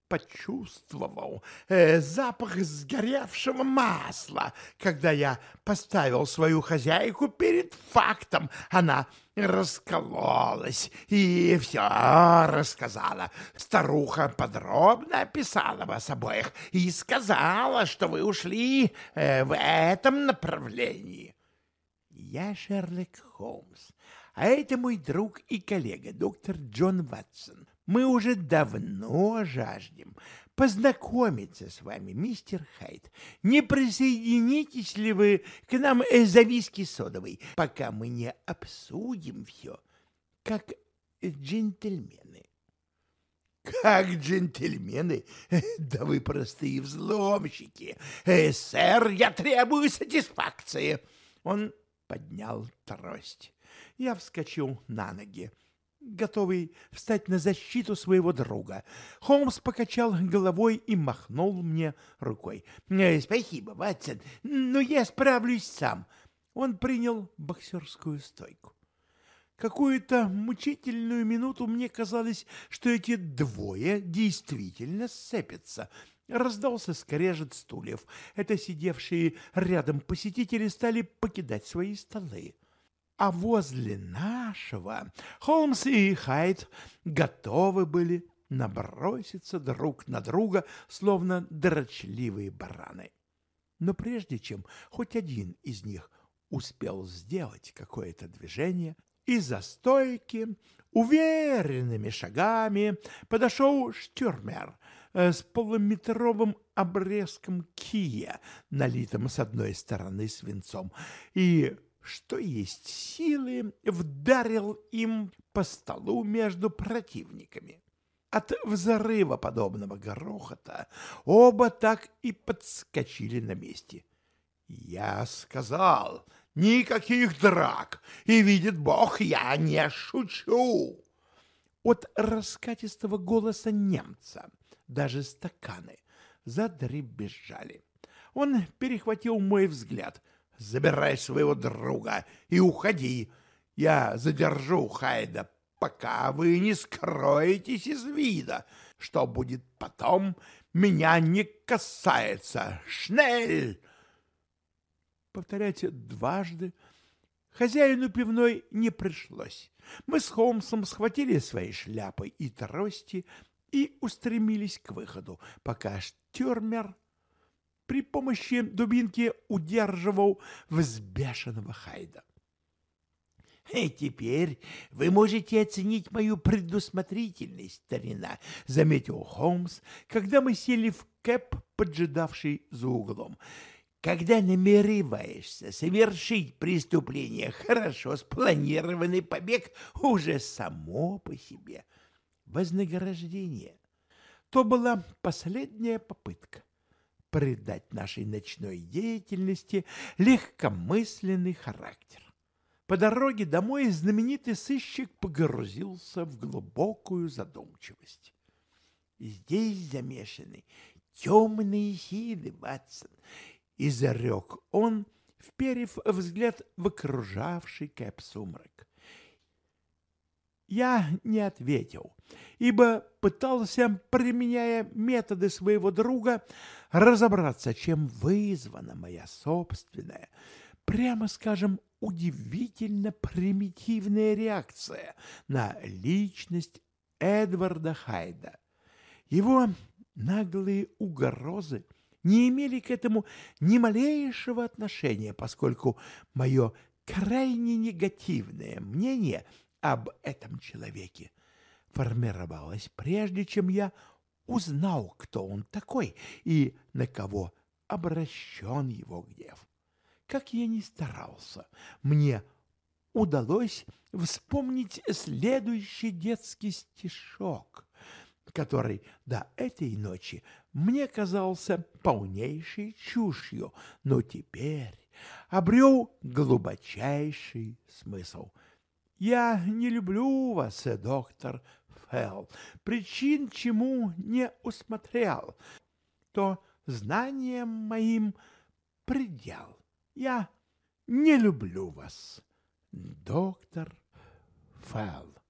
почувствовал запах сгоревшего масла, когда я поставил свою хозяйку перед фактом. Она раскололась и все рассказала. Старуха подробно описала вас обоих и сказала, что вы ушли в этом направлении. Я Шерлок Холмс, а это мой друг и коллега, доктор Джон Ватсон. Мы уже давно жаждем познакомиться с вами, мистер Хайд. Не присоединитесь ли вы к нам за виски содовой, пока мы не обсудим все, как джентльмены? Как джентльмены? Да вы простые взломщики. Сэр, я требую сатисфакции. Он поднял трость. Я вскочил на ноги, готовый встать на защиту своего друга. Холмс покачал головой и махнул мне рукой. «Спасибо, Ватсон, но я справлюсь сам». Он принял боксерскую стойку. Какую-то мучительную минуту мне казалось, что эти двое действительно сцепятся. Раздался скрежет стульев. Это сидевшие рядом посетители стали покидать свои столы. А возле нашего Холмс и Хайд готовы были наброситься друг на друга, словно дрочливые бараны. Но прежде чем хоть один из них успел сделать какое-то движение, из-за стойки уверенными шагами подошел штюрмер с полуметровым обрезком кия, налитым с одной стороны свинцом, и что есть силы, вдарил им по столу между противниками. От взрыва подобного грохота оба так и подскочили на месте. Я сказал, никаких драк, и, видит Бог, я не шучу. От раскатистого голоса немца даже стаканы задребезжали. Он перехватил мой взгляд. «Забирай своего друга и уходи. Я задержу Хайда, пока вы не скроетесь из вида. Что будет потом, меня не касается. Шнель!» Повторять дважды хозяину пивной не пришлось. Мы с Холмсом схватили свои шляпы и трости и устремились к выходу, пока штюрмер при помощи дубинки удерживал взбешенного Хайда. «И теперь вы можете оценить мою предусмотрительность, старина», — заметил Холмс, когда мы сели в кэб, поджидавший за углом. «Когда намереваешься совершить преступление, хорошо спланированный побег уже само по себе вознаграждение». То была последняя попытка придать нашей ночной деятельности легкомысленный характер. По дороге домой знаменитый сыщик погрузился в глубокую задумчивость. «Здесь замешаны темные силы, Ватсон», — изрек он, вперев взгляд в окружавший кэб сумрак. Я не ответил, ибо пытался, применяя методы своего друга, разобраться, чем вызвана моя собственная, прямо скажем, удивительно примитивная реакция на личность Эдварда Хайда. Его наглые угрозы не имели к этому ни малейшего отношения, поскольку мое крайне негативное мнение об этом человеке формировалось прежде, чем я узнал, кто он такой и на кого обращен его гнев. Как я ни старался, мне удалось вспомнить следующий детский стишок, который до этой ночи мне казался полнейшей чушью, но теперь обрел глубочайший смысл. «Я не люблю вас, доктор Фелл, причин чему не усмотрел, то знанием моим предел. Я не люблю вас, доктор Фелл».